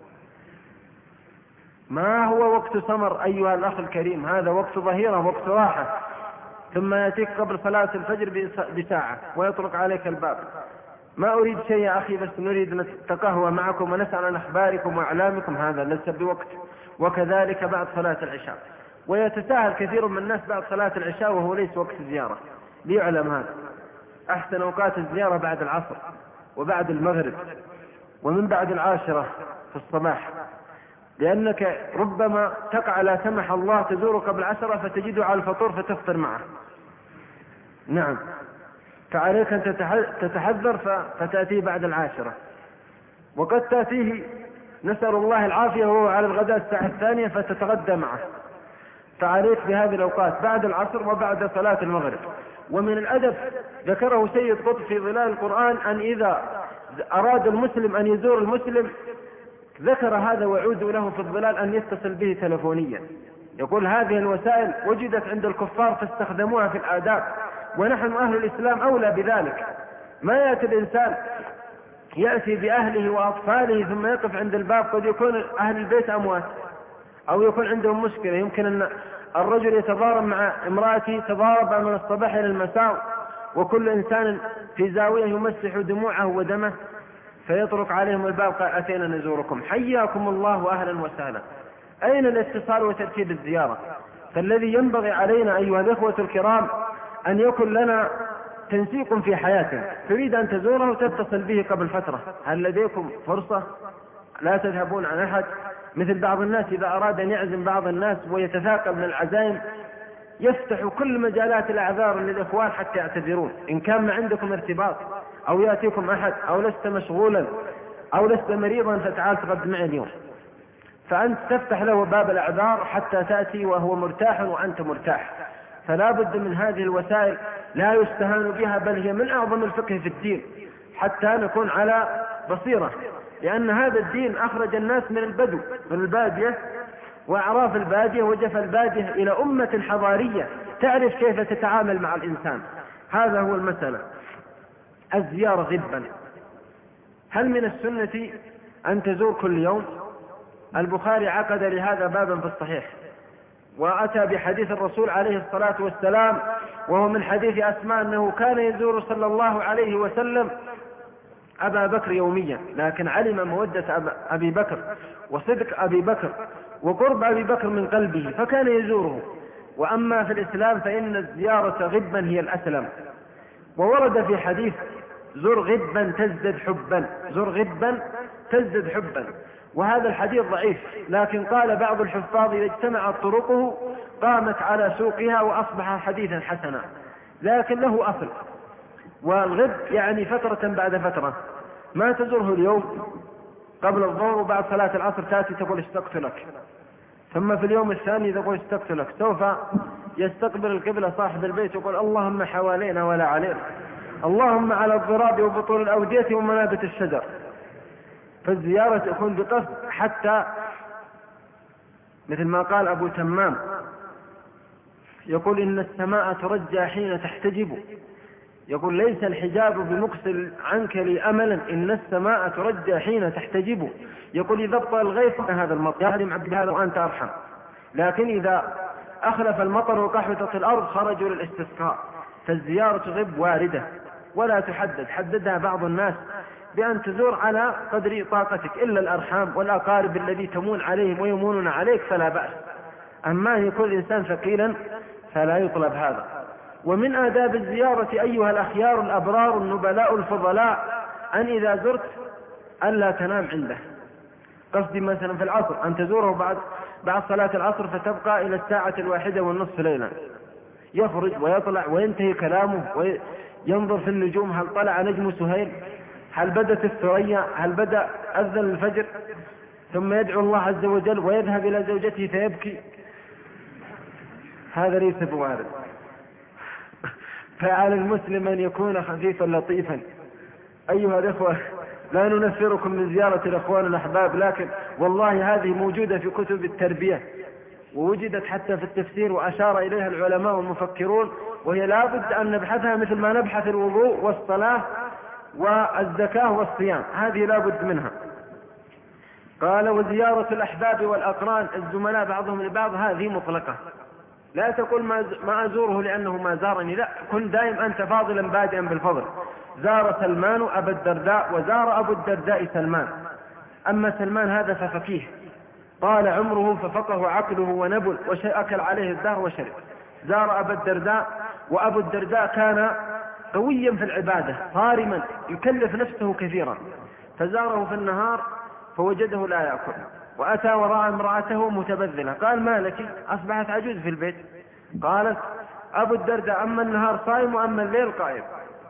ما هو وقت سمر أيها الأخ الكريم، هذا وقت ظهيرة، وقت راحة. ثم يأتيك قبل صلاة الفجر بساعة ويطرق عليك الباب. ما أريد شيء يا أخي، بس نريد نتقهوى معكم ونسأل عن أخباركم وأعلامكم، هذا ليس بوقت. وكذلك بعد صلاة العشاء. ويتساهل كثير من الناس بعد صلاة العشاء وهو ليس وقت زيارة. ليعلم هذا، أحسن أوقات الزيارة بعد العصر وبعد المغرب ومن بعد العاشرة في الصباح، لأنك ربما تقع لا سمح الله تزور قبل عشرة فتجده على الفطور فتفطر معه. نعم، فعليك أن تتحذر فتأتيه بعد العاشرة، وقد تأتيه نسأل الله العافية وهو على الغداء الساعة الثانية فتتغدى معه. فعليك بهذه الأوقات بعد العصر وبعد صلاة المغرب. ومن الأدب ذكره سيد قطب في ظلال القرآن أن إذا أراد المسلم أن يزور المسلم ذكر هذا وعود له في الظلال أن يتصل به تلفونيا. يقول هذه الوسائل وجدت عند الكفار فاستخدموها في الآداب، ونحن أهل الإسلام أولى بذلك. ما يأتي الإنسان يأتي بأهله وأطفاله ثم يقف عند الباب، قد يكون أهل البيت أموات أو يكون عندهم مشكلة، يمكن أن الرجل يتضارب مع امرأته تضارب من الصباح إلى المساء وكل إنسان في زاوية يمسح دموعه ودمه، فيطرق عليهم الباب قال أتينا نزوركم، حياكم الله وأهلا وسهلا. أين الاتصال وترتيب الزيارة؟ فالذي ينبغي علينا أيها الإخوة الكرام أن يكون لنا تنسيق في حياتنا. تريد أن تزوره وتتصل به قبل فترة، هل لديكم فرصة؟ لا تذهبون عن أحد. مثل بعض الناس إذا أراد أن يعزم بعض الناس ويتثاقل من العزائم يفتح كل مجالات الأعذار للإخوان حتى يعتذرون. إن كان ما عندكم ارتباط أو يأتيكم أحد أو لست مشغولا أو لست مريضا فتعال تقدم معي اليوم، فأنت تفتح له باب الأعذار حتى تأتي وهو مرتاح وأنت مرتاح. فلا بد من هذه الوسائل، لا يستهان بها، بل هي من أعظم الفقه في الدين حتى نكون على بصيرة. لأن هذا الدين أخرج الناس من البدو من البادية وأعراف البادية وجف البادية إلى أمة حضارية تعرف كيف تتعامل مع الإنسان. هذا هو المسألة. الزيارة غبا، هل من السنة أن تزور كل يوم؟ البخاري عقد لهذا بابا في الصحيح وأتى بحديث الرسول عليه الصلاة والسلام، وهو من حديث أسماء أنه كان يزور صلى الله عليه وسلم أبا بكر يوميا، لكن علم مودة أبي بكر وصدق أبي بكر وقرب أبي بكر من قلبه فكان يزوره. وأما في الإسلام فإن الزيارة غبا هي الأسلم. وورد في حديث زر غبا تزدد حبا، زر غبا تزدد حبا، وهذا الحديث ضعيف، لكن قال بعض الحفاظ إذا اجتمعت طرقه قامت على سوقها وأصبح حديثا حسنا، لكن له أصل. والغب يعني فترة بعد فترة، ما تزوره اليوم قبل الظهر وبعد صلاة العصر تأتي تقول اشتقت لك، ثم في اليوم الثاني تقول اشتقت لك. سوف يستقبل القبلة صاحب البيت يقول اللهم حوالينا ولا علينا، اللهم على الضراب وبطول الأودية ومنابت الشجر. فالزيارة تكون بقصد، حتى مثل ما قال أبو تمام يقول إن السماء ترجى حين تحتجب، يقول ليس الحجاب بمكسل عنك لي أملا، إن السماء ترجى حين تحتجب. يقول إذا ابطأ الغيث هذا المطر يهدم عبد هذا وأنت أرحم، لكن إذا أخلف المطر وقحطت الأرض خرجوا للاستسقاء. فالزيارة غب واردة ولا تحدد، حددها بعض الناس بأن تزور على قدر طاقتك، إلا الأرحام والأقارب الذي تمون عليهم ويمونون عليك فلا بأس. أما أن يكون الإنسان ثقيلا فلا يطلب هذا. ومن آداب الزيارة أيها الأخيار الأبرار النبلاء الفضلاء أن إذا زرت أن لا تنام عنده. قصدي مثلا في العصر أن تزوره بعد بعد صلاة العصر فتبقى إلى الساعة الواحدة والنصف ليلا، يخرج ويطلع وينتهي كلامه وينظر في النجوم، هل طلع نجم سهيل، هل بدت الثريا، هل بدأ أذن الفجر، ثم يدعو الله عز وجل ويذهب إلى زوجته فيبكي. هذا ليس بوارد. فعلى المسلم أن يكون خفيفا لطيفا. أيها الإخوة، لا ننفركم من زيارة الأخوان الأحباب، لكن والله هذه موجودة في كتب التربية ووجدت حتى في التفسير وأشار إليها العلماء والمفكرون، وهي لا بد أن نبحثها مثل ما نبحث الوضوء والصلاة والزكاة والصيام، هذه لا بد منها. قال وزيارة الأحباب والأقران الزملاء بعضهم لبعض هذه مطلقة، لا تقول ما أزوره لأنه ما زارني، لا، كن دائم أنت فاضلا بادئا بالفضل. زار سلمان أبا الدرداء وزار أبو الدرداء سلمان. أما سلمان هذا ففقيه طال عمره ففقه عقله ونبل وأكل عليه الدهر وشرب. زار أبا الدرداء وأبو الدرداء كان قويا في العبادة صارما يكلف نفسه كثيرا، فزاره في النهار فوجده لا يأكل، وأتى وراء امرأته متبذلة، قال ما لك؟ أصبحت عجوز في البيت. قالت أبو الدرداء أما النهار صائم وأما الليل قائم.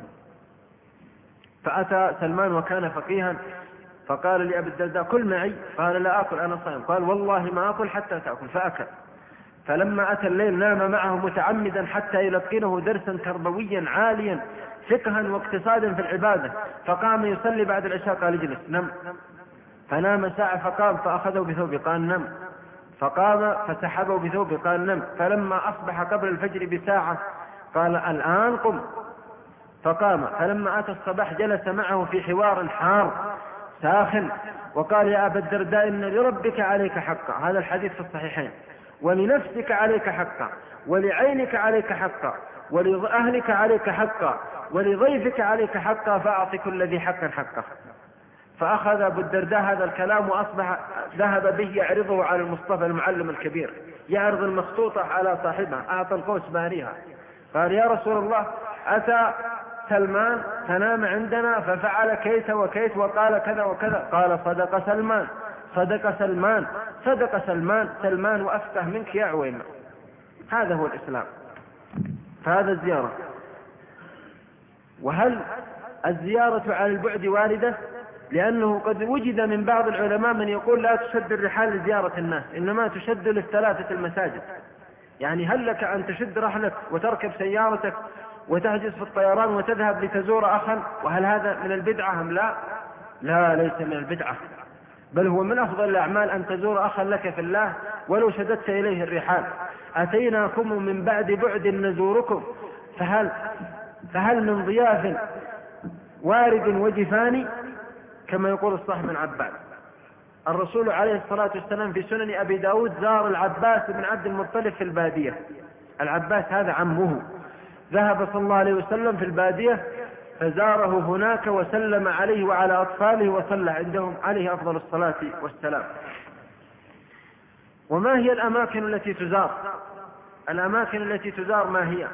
فأتى سلمان وكان فقيها فقال لأبي الدرداء كل معي، قال لا أكل أنا صائم، قال والله ما أكل حتى تأكل، فأكل. فلما أتى الليل نام معه متعمدا حتى يلقنه درسا تربويا عاليا فقها واقتصادا في العبادة، فقام يصلي بعد العشاء قال اجلس نم، فنام ساعة فقام فأخذه بثوبه قال نم، فقام فسحبه بثوبه قال نم، فلما أصبح قبل الفجر بساعة قال الآن قم، فقام. فلما أتى الصباح جلس معه في حوار حار ساخن وقال يا أبا الدرداء إن لربك عليك حقا، هذا الحديث في الصحيحين، ولنفسك عليك حقا، ولعينك عليك حقا، ولأهلك عليك حقا، ولضيفك عليك حقا، فأعطي كل ذي حقا حقه. فأخذ أبو الدرداء هذا الكلام وأصبح ذهب به يعرضه على المصطفى المعلم الكبير، يعرض المخطوطة على صاحبها، أعطى القوس باريها، قال يا رسول الله أتى سلمان فنام عندنا ففعل كيت وكيت وقال كذا وكذا، قال صدق سلمان صدق سلمان صدق سلمان سلمان وأفقه منك يا عويمة. هذا هو الإسلام. فهذا الزيارة. وهل الزيارة على البعد واردة؟ لأنه قد وجد من بعض العلماء من يقول لا تشد الرحال لزيارة الناس، إنما تشد للثلاثة المساجد. يعني هل لك أن تشد رحلك وتركب سيارتك وتحجز في الطيران وتذهب لتزور أخا؟ وهل هذا من البدعة أم لا؟ لا، ليس من البدعة، بل هو من أفضل الأعمال أن تزور أخا لك في الله ولو شددت إليه الرحال. أتيناكم من بعد بعد نزوركم، فهل, فهل من ضياف وارد وجفاني كما يقول الصاحب بن عباس. الرسول عليه الصلاة والسلام في سنن أبي داود زار العباس بن عبد المطلب في البادية. العباس هذا عمه، ذهب صلى الله عليه وسلم في البادية فزاره هناك وسلم عليه وعلى أطفاله وصلى عندهم عليه أفضل الصلاة والسلام. وما هي الأماكن التي تزار؟ الأماكن التي تزار ما هي؟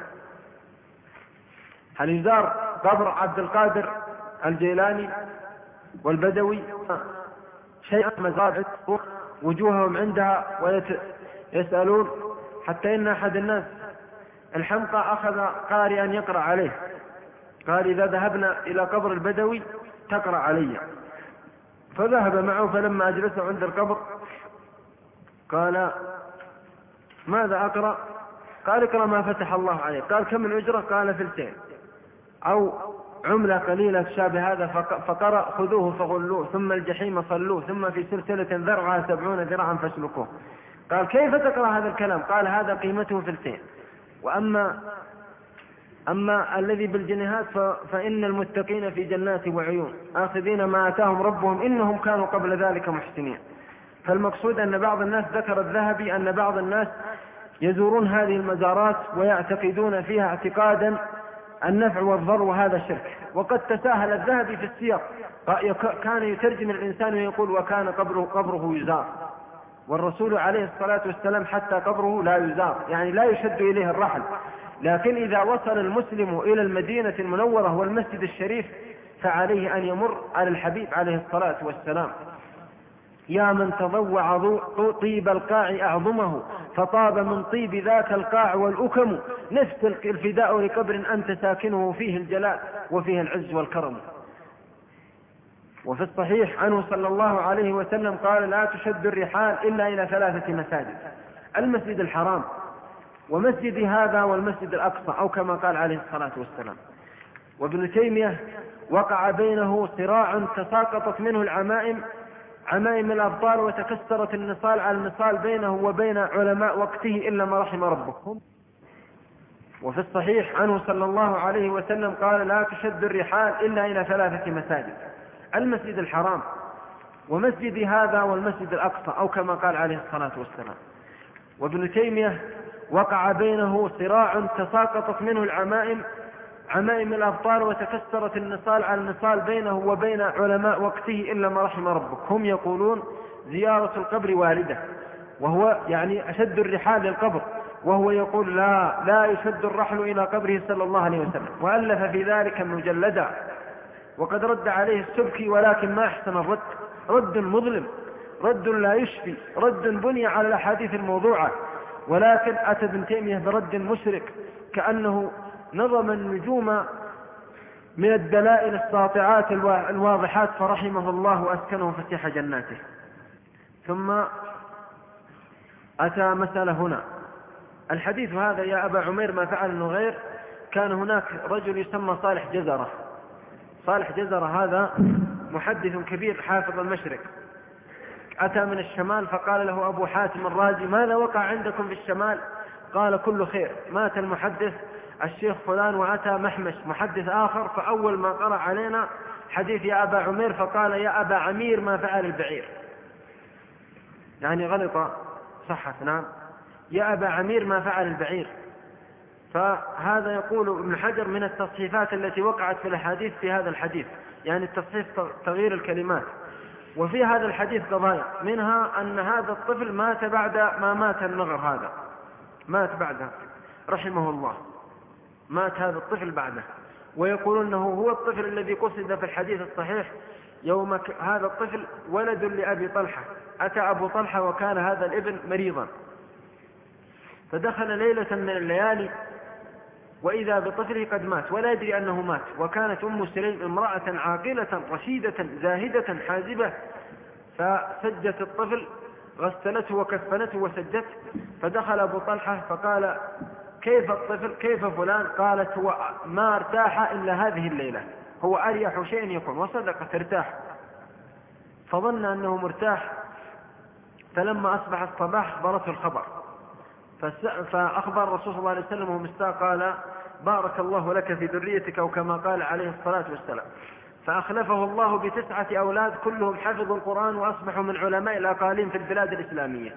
هل يزار قبر عبد القادر الجيلاني والبدوي؟ شيء مزارع وجوههم عندها ويسألون، حتى إن أحد الناس الحمقى أخذ قارئا يقرأ عليه، قال إذا ذهبنا إلى قبر البدوي تقرأ علي، فذهب معه، فلما أجلسه عند القبر قال ماذا أقرأ؟ قال اقرأ ما فتح الله عليه. قال كم الأجرة؟ قال فلسين أو عملة قليلة شابه هذا، فقرأ خذوه فغلوه ثم الجحيم صلوه ثم في سلسلة ذرعها سبعون ذراعا فاسلكوه. قال كيف تقرأ هذا الكلام؟ قال هذا قيمته فلسين. وأما أما الذي بالجنيهات فإن المتقين في جنات وعيون آخذين ما آتاهم ربهم إنهم كانوا قبل ذلك محسنين. فالمقصود أن بعض الناس، ذكر الذهبي أن بعض الناس يزورون هذه المزارات ويعتقدون فيها اعتقادا النفع والضر، وهذا شرك. وقد تساهل الذهبي في السياق، كان يترجم الإنسان ويقول وكان قبره, قبره يزار، والرسول عليه الصلاة والسلام حتى قبره لا يزار، يعني لا يشد إليه الرحل. لكن إذا وصل المسلم إلى المدينة المنورة والمسجد الشريف فعليه أن يمر على الحبيب عليه الصلاة والسلام: يا من تضوع طيب القاع أعظمه، فطاب من طيب ذاك القاع والأكم، نفس الفداء لقبر أنت ساكنه فيه الجلال وفيه العز والكرم. وفي الصحيح عنه صلى الله عليه وسلم قال: لا تشد الرحال إلا إلى ثلاثة مساجد: المسجد الحرام، ومسجد هذا، والمسجد الأقصى، أو كما قال عليه الصلاة والسلام. وابن تيمية وقع بينه صراع تساقطت منه العمائم عمائم الأبطال وتكسرت النصال على النصال بينه وبين علماء وقته إلا ما رحم ربكم. وفي الصحيح عنه صلى الله عليه وسلم قال: لا تشد الرحال إلا إلى ثلاثة مساجد: المسجد الحرام، ومسجد هذا، والمسجد الأقصى، أو كما قال عليه الصلاة والسلام. وابن تيمية وقع بينه صراع تساقطت منه العمائم عمائم الأبطال وتكسرت النصال على النصال بينه وبين علماء وقته إلا ما رحم ربك. هم يقولون زيارة القبر واردة، وهو يعني أشد الرحال للقبر، وهو يقول لا لا يشد الرحل إلى قبره صلى الله عليه وسلم، وألف في ذلك مجلدا. وقد رد عليه السبكي، ولكن ما أحسن الرد، رد مظلم، رد لا يشفي، رد بني على الأحاديث الموضوعة، ولكن أتى ابن تيمية برد مشرك كأنه نظم النجوم من الدلائل الساطعات الواضحات، فرحمه الله وأسكنه فسيح جناته. ثم أتى مسألة هنا: الحديث هذا يا أبا عمير ما فعل النغير. كان هناك رجل يسمى صالح جزرة. صالح جزرة هذا محدث كبير حافظ المشرق، أتى من الشمال، فقال له أبو حاتم الرازي: ماذا وقع عندكم في الشمال؟ قال: كل خير. مات المحدث الشيخ فلان، وأتى محمش محدث آخر، فأول ما قرأ علينا حديث يا أبا عمير فقال: يا أبا عمير ما فعل البعير، يعني غلط صحت، نعم، يا أبا عمير ما فعل البعير. فهذا يقول ابن حجر من التصحيفات التي وقعت في الحديث في هذا الحديث، يعني التصحيف تغيير الكلمات. وفي هذا الحديث قضايا، منها أن هذا الطفل مات بعد ما مات النغر، هذا مات بعده رحمه الله، مات هذا الطفل بعده. ويقولون أنه هو الطفل الذي قصد في الحديث الصحيح يوم هذا الطفل ولد لأبي طلحة، أتى أبو طلحة وكان هذا الابن مريضا، فدخل ليلة من الليالي وإذا بطفله قد مات ولا يدري أنه مات. وكانت أم سليم امرأة عاقلة رشيدة زاهدة حازبة، فسجت الطفل، غسلته وكفنته وسجته. فدخل أبو طلحة فقال: كيف الطفل؟ كيف فلان؟ قالت: هو ما ارتاح إلا هذه الليلة، هو أريح شيء يكون. وصدقت ارتاح، فظن أنه مرتاح. فلما أصبح الصباح أخبرته الخبر، فأخبر الرسول صلى الله عليه وسلم وهو مستاء قال: بارك الله لك في ذريتك، أو كما قال عليه الصلاة والسلام. فأخلفه الله بتسعة أولاد كلهم حفظوا القرآن وأصبحوا من علماء الأقاليم في البلاد الإسلامية.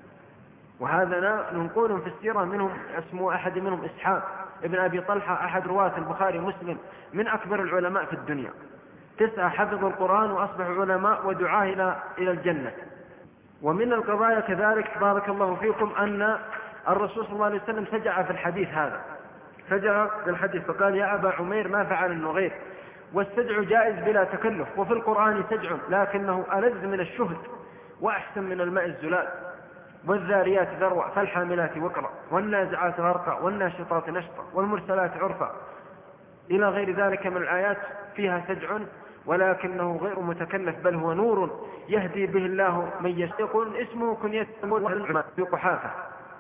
وهذا ننقول في السيرة، منهم اسمه أحد منهم إسحاق ابن أبي طلحة، أحد رواة البخاري مسلم، من أكبر العلماء في الدنيا. تسعة حفظوا القرآن وأصبحوا علماء ودعاة إلى إلى الجنة. ومن القضايا كذلك بارك الله فيكم أن الرسول صلى الله عليه وسلم سجع في الحديث هذا، سجع في الحديث فقال: يا أبا عمير ما فعل النغير. والسجع جائز بلا تكلف، وفي القرآن سجع لكنه ألذ من الشهد وأحسن من الماء الزلال. والذاريات ذروة فالحاملات وقرا والنازعات غرقا والناشطات نشطا والمرسلات عرفا إلى غير ذلك من الآيات فيها سجع، ولكنه غير متكلف، بل هو نور يهدي به الله من يستقل. اسمه كنيته في قحافة،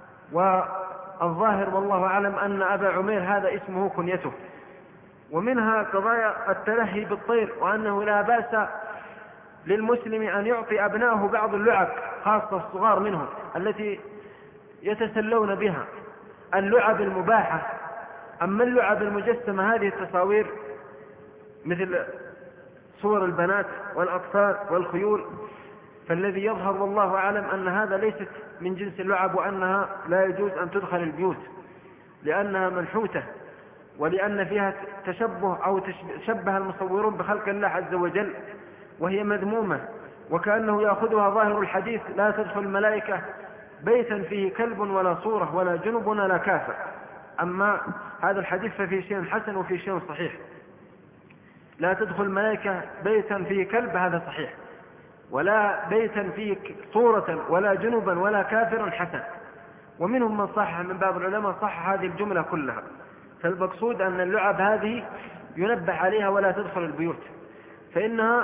والظاهر والله أعلم أن أبا عمير هذا اسمه كنيته. ومنها قضايا التلهي بالطير، وأنه لا بأس للمسلم أن يعطي أبنائه بعض اللعب، خاصة الصغار منهم التي يتسلون بها، اللعب المباحة. أما اللعب المجسمة هذه التصاوير مثل صور البنات والأطفال والخيول، فالذي يظهر والله أعلم أن هذا ليست من جنس اللعب، وأنها لا يجوز أن تدخل البيوت لأنها منحوتة، ولأن فيها تشبه أو تشبه المصورون بخلق الله عز وجل، وهي مذمومة. وكأنه يأخذها ظاهر الحديث: لا تدخل الملائكة بيتا فيه كلب ولا صورة ولا جنب ولا كافر. أما هذا الحديث ففيه شيء حسن وفيه شيء صحيح. لا تدخل الملائكة بيتا فيه كلب، هذا صحيح، ولا بيتا فيه صورة ولا جنبا ولا كافر، حسن. ومنهم من صحح من باب العلماء صحح هذه الجملة كلها. فالمقصود أن اللعب هذه ينبه عليها ولا تدخل البيوت، فإنها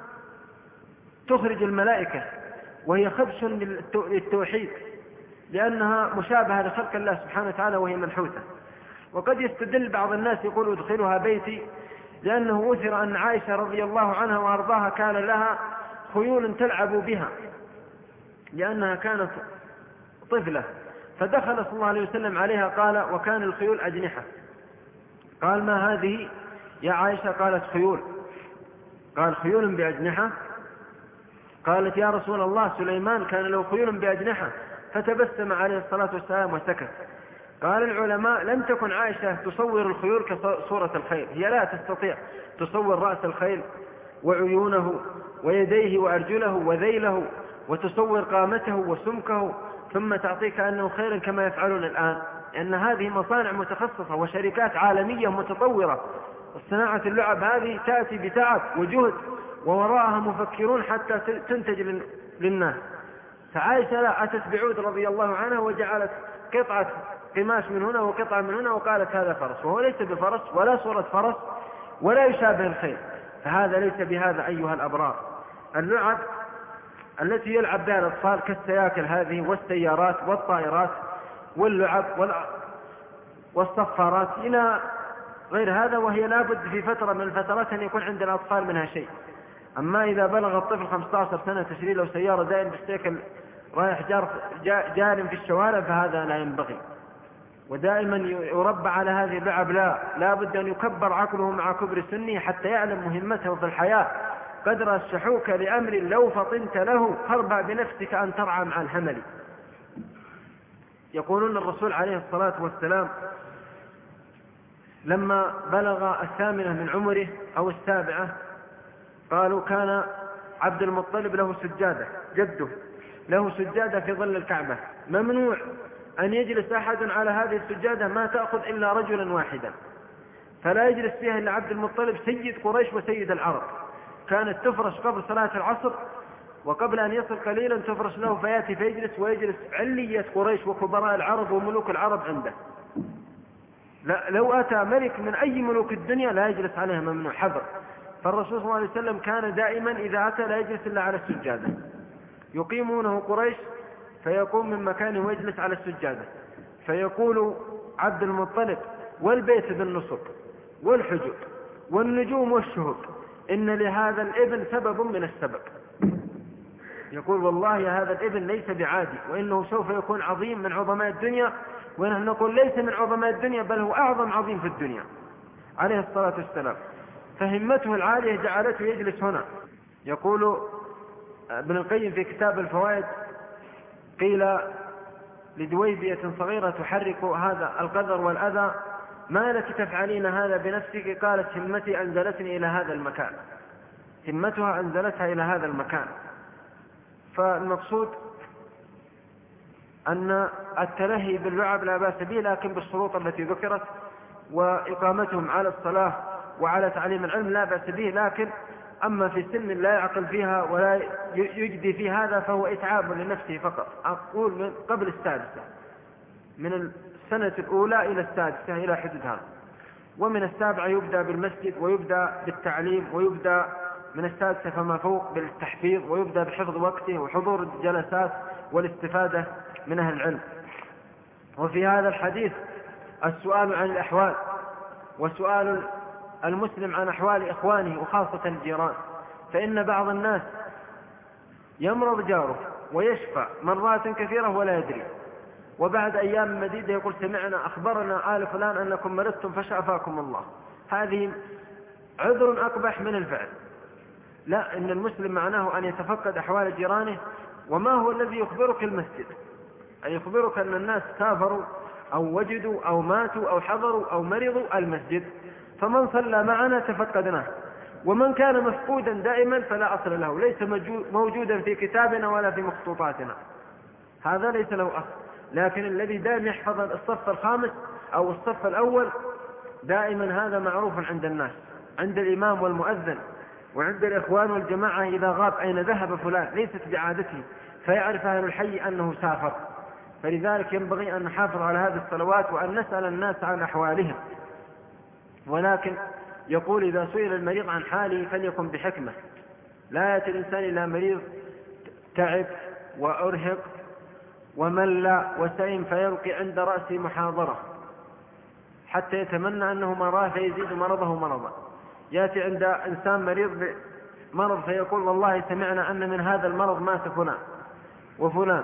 تخرج الملائكة، وهي خدش للتوحيد، لأنها مشابهة لخلق الله سبحانه وتعالى وهي منحوتة. وقد يستدل بعض الناس يقول: ادخلها بيتي، لأنه أثر أن عائشة رضي الله عنها وأرضاها كان لها خيول تلعب بها، لأنها كانت طفلة، فدخل صلى الله عليه وسلم عليها قال: وكان الخيول أجنحة. قال: ما هذه يا عائشة؟ قالت: خيول. قال: خيول بأجنحة؟ قالت: يا رسول الله، سليمان كان له خيول بأجنحة. فتبسم عليه الصلاة والسلام وسكت. قال العلماء: لم تكن عائشة تصور الخيول كصورة الخيل، هي لا تستطيع تصور رأس الخيل وعيونه ويديه وأرجله وذيله، وتصور قامته وسمكه، ثم تعطيك أنه خير كما يفعلون الآن، لأن هذه مصانع متخصصة وشركات عالمية متطورة. صناعة اللعب هذه تأتي بتعب وجهد، ووراءها مفكرون حتى تنتج للناس. فعائشة لا، أتت بعود رضي الله عنها وجعلت قطعة قماش من هنا وقطعة من هنا وقالت: هذا فرس، وهو ليس بفرس ولا صورة فرس ولا يشابه الخيل. فهذا ليس بهذا أيها الأبرار. اللعب التي يلعب بها الأطفال كالسياكل هذه والسيارات والطائرات واللعب والصفارات إلى غير هذا، وهي لابد في فترة من الفترات أن يكون عند الأطفال منها شيء. أما إذا بلغ الطفل خمسة عشر سنة تشري له سيارة دائم بالسيكل رايح جار جار في الشوارع، فهذا لا ينبغي. ودائما يربى على هذه اللعب، لا لابد أن يكبر عقله مع كبر سنه حتى يعلم مهمته في الحياة. قدر الشحوك لأمر لو فطنت له، فاربع بنفسك أن ترعى مع الهمل. يقولون الرسول عليه الصلاة والسلام لما بلغ الثامنة من عمره أو السابعة، قالوا كان عبد المطلب له سجادة، جده له سجادة في ظل الكعبة، ممنوع أن يجلس أحد على هذه السجادة ما تأخذ إلا رجلا واحدا، فلا يجلس فيها إلا عبد المطلب سيد قريش وسيد العرب. كانت تفرش قبل صلاة العصر، وقبل أن يصل قليلا تفرش له فياتي فيجلس، ويجلس علية قريش وكبراء العرب وملوك العرب عنده. لا، لو أتى ملك من أي ملوك الدنيا لا يجلس عليها، ممنوع، حذر. فالرسول صلى الله عليه وسلم كان دائما إذا أتى لا يجلس إلا على السجادة. يقيمونه قريش فيقوم من مكانه ويجلس على السجادة، فيقول عبد المطلب: والبيت بالنصب والحجب والنجوم والشهب، إن لهذا الابن سبب من السبب. يقول: والله هذا الابن ليس بعادي، وإنه سوف يكون عظيم من عظماء الدنيا. ونحن نقول ليس من عظماء الدنيا، بل هو أعظم عظيم في الدنيا عليه الصلاة والسلام. فهمته العالية جعلته يجلس هنا. يقول ابن القيم في كتاب الفوائد: قيل لدويبية صغيرة تحرك هذا القدر والأذى: ما لك تفعلين هذا بنفسك؟ قالت: همتي أنزلتني إلى هذا المكان. همتها أنزلتها إلى هذا المكان. فالمقصود أن التلهي باللعب لا بأس به، لكن بالشروط التي ذكرت، وإقامتهم على الصلاة وعلى تعليم العلم لا بأس به. لكن أما في سن لا يعقل فيها ولا يجدي في هذا فهو إتعاب لنفسه فقط. أقول من قبل السادسة، من السنة الأولى إلى السادسة إلى حدود هذا، ومن السابعة يبدأ بالمسجد ويبدأ بالتعليم، ويبدأ من السادسة فما فوق بالتحفيظ، ويبدأ بحفظ وقته وحضور الجلسات والاستفادة من أهل العلم. وفي هذا الحديث السؤال عن الأحوال، وسؤال المسلم عن أحوال إخوانه وخاصة الجيران، فإن بعض الناس يمرض جاره ويشفى مرات كثيرة ولا يدري، وبعد أيام مديدة يقول: سمعنا أخبرنا آل فلان أنكم مرضتم فشافاكم الله. هذه عذر أقبح من الفعل. لا، إن المسلم معناه أن يتفقد أحوال جيرانه. وما هو الذي يخبرك المسجد؟ أن يخبرك أن الناس كافروا أو وجدوا أو ماتوا أو حضروا أو مرضوا المسجد، فمن صلى معنا تفقدناه، ومن كان مفقودا دائما فلا أصل له، ليس موجودا في كتابنا ولا في مخطوطاتنا، هذا ليس له أصل. لكن الذي دائما يحفظ الصف الخامس أو الصف الأول دائما هذا معروف عند الناس، عند الإمام والمؤذن وعند الإخوان والجماعة إذا غاب أين ذهب فلان ليست بعادته، فيعرف أهل الحي أنه سافر. فلذلك ينبغي أن نحافظ على هذه الصلوات وأن نسأل الناس عن أحوالهم. ولكن يقول إذا سئل المريض عن حاله فليكن بحكمة، لا يأتي الإنسان إلى مريض تعب وأرهق ومل وسئم فيلقي عند رأسه محاضرة حتى يتمنى أنه مراه فيزيد مرضه مرضا. يأتي عند إنسان مريض بمرض فيقول والله سمعنا أن من هذا المرض مات فلان وفلان،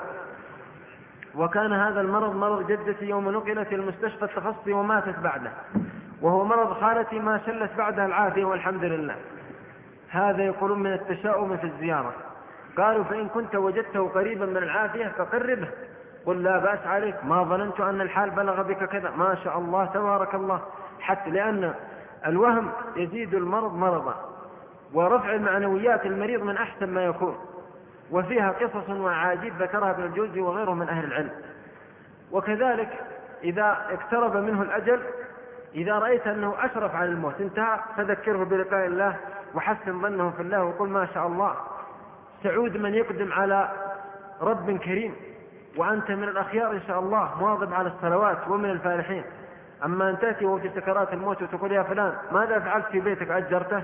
وكان هذا المرض مرض جدتي يوم نقلت المستشفى التخصصي وماتت بعده، وهو مرض خالتي ما شلت بعدها العافية والحمد لله. هذا يقولون من التشاؤم في الزيارة. قالوا فإن كنت وجدته قريبا من العافية فقربه، قل لا بأس عليك، ما ظننت أن الحال بلغ بك كذا، ما شاء الله تبارك الله. حتى لأن الوهم يزيد المرض مرضا، ورفع المعنويات المريض من أحسن ما يكون، وفيها قصص وعاجيب ذكرها ابن الجوزي وغيره من أهل العلم. وكذلك إذا اقترب منه الأجل، إذا رأيت أنه أشرف على الموت انتهى فذكره بلقاء الله وحسن ظنه في الله وقل ما شاء الله سعود من يقدم على رب كريم، وأنت من الأخيار إن شاء الله مواظب على الصلوات ومن الفالحين. أما أن تأتي وفي سكرات الموت وتقول يا فلان ماذا فعلت في بيتك أجرته،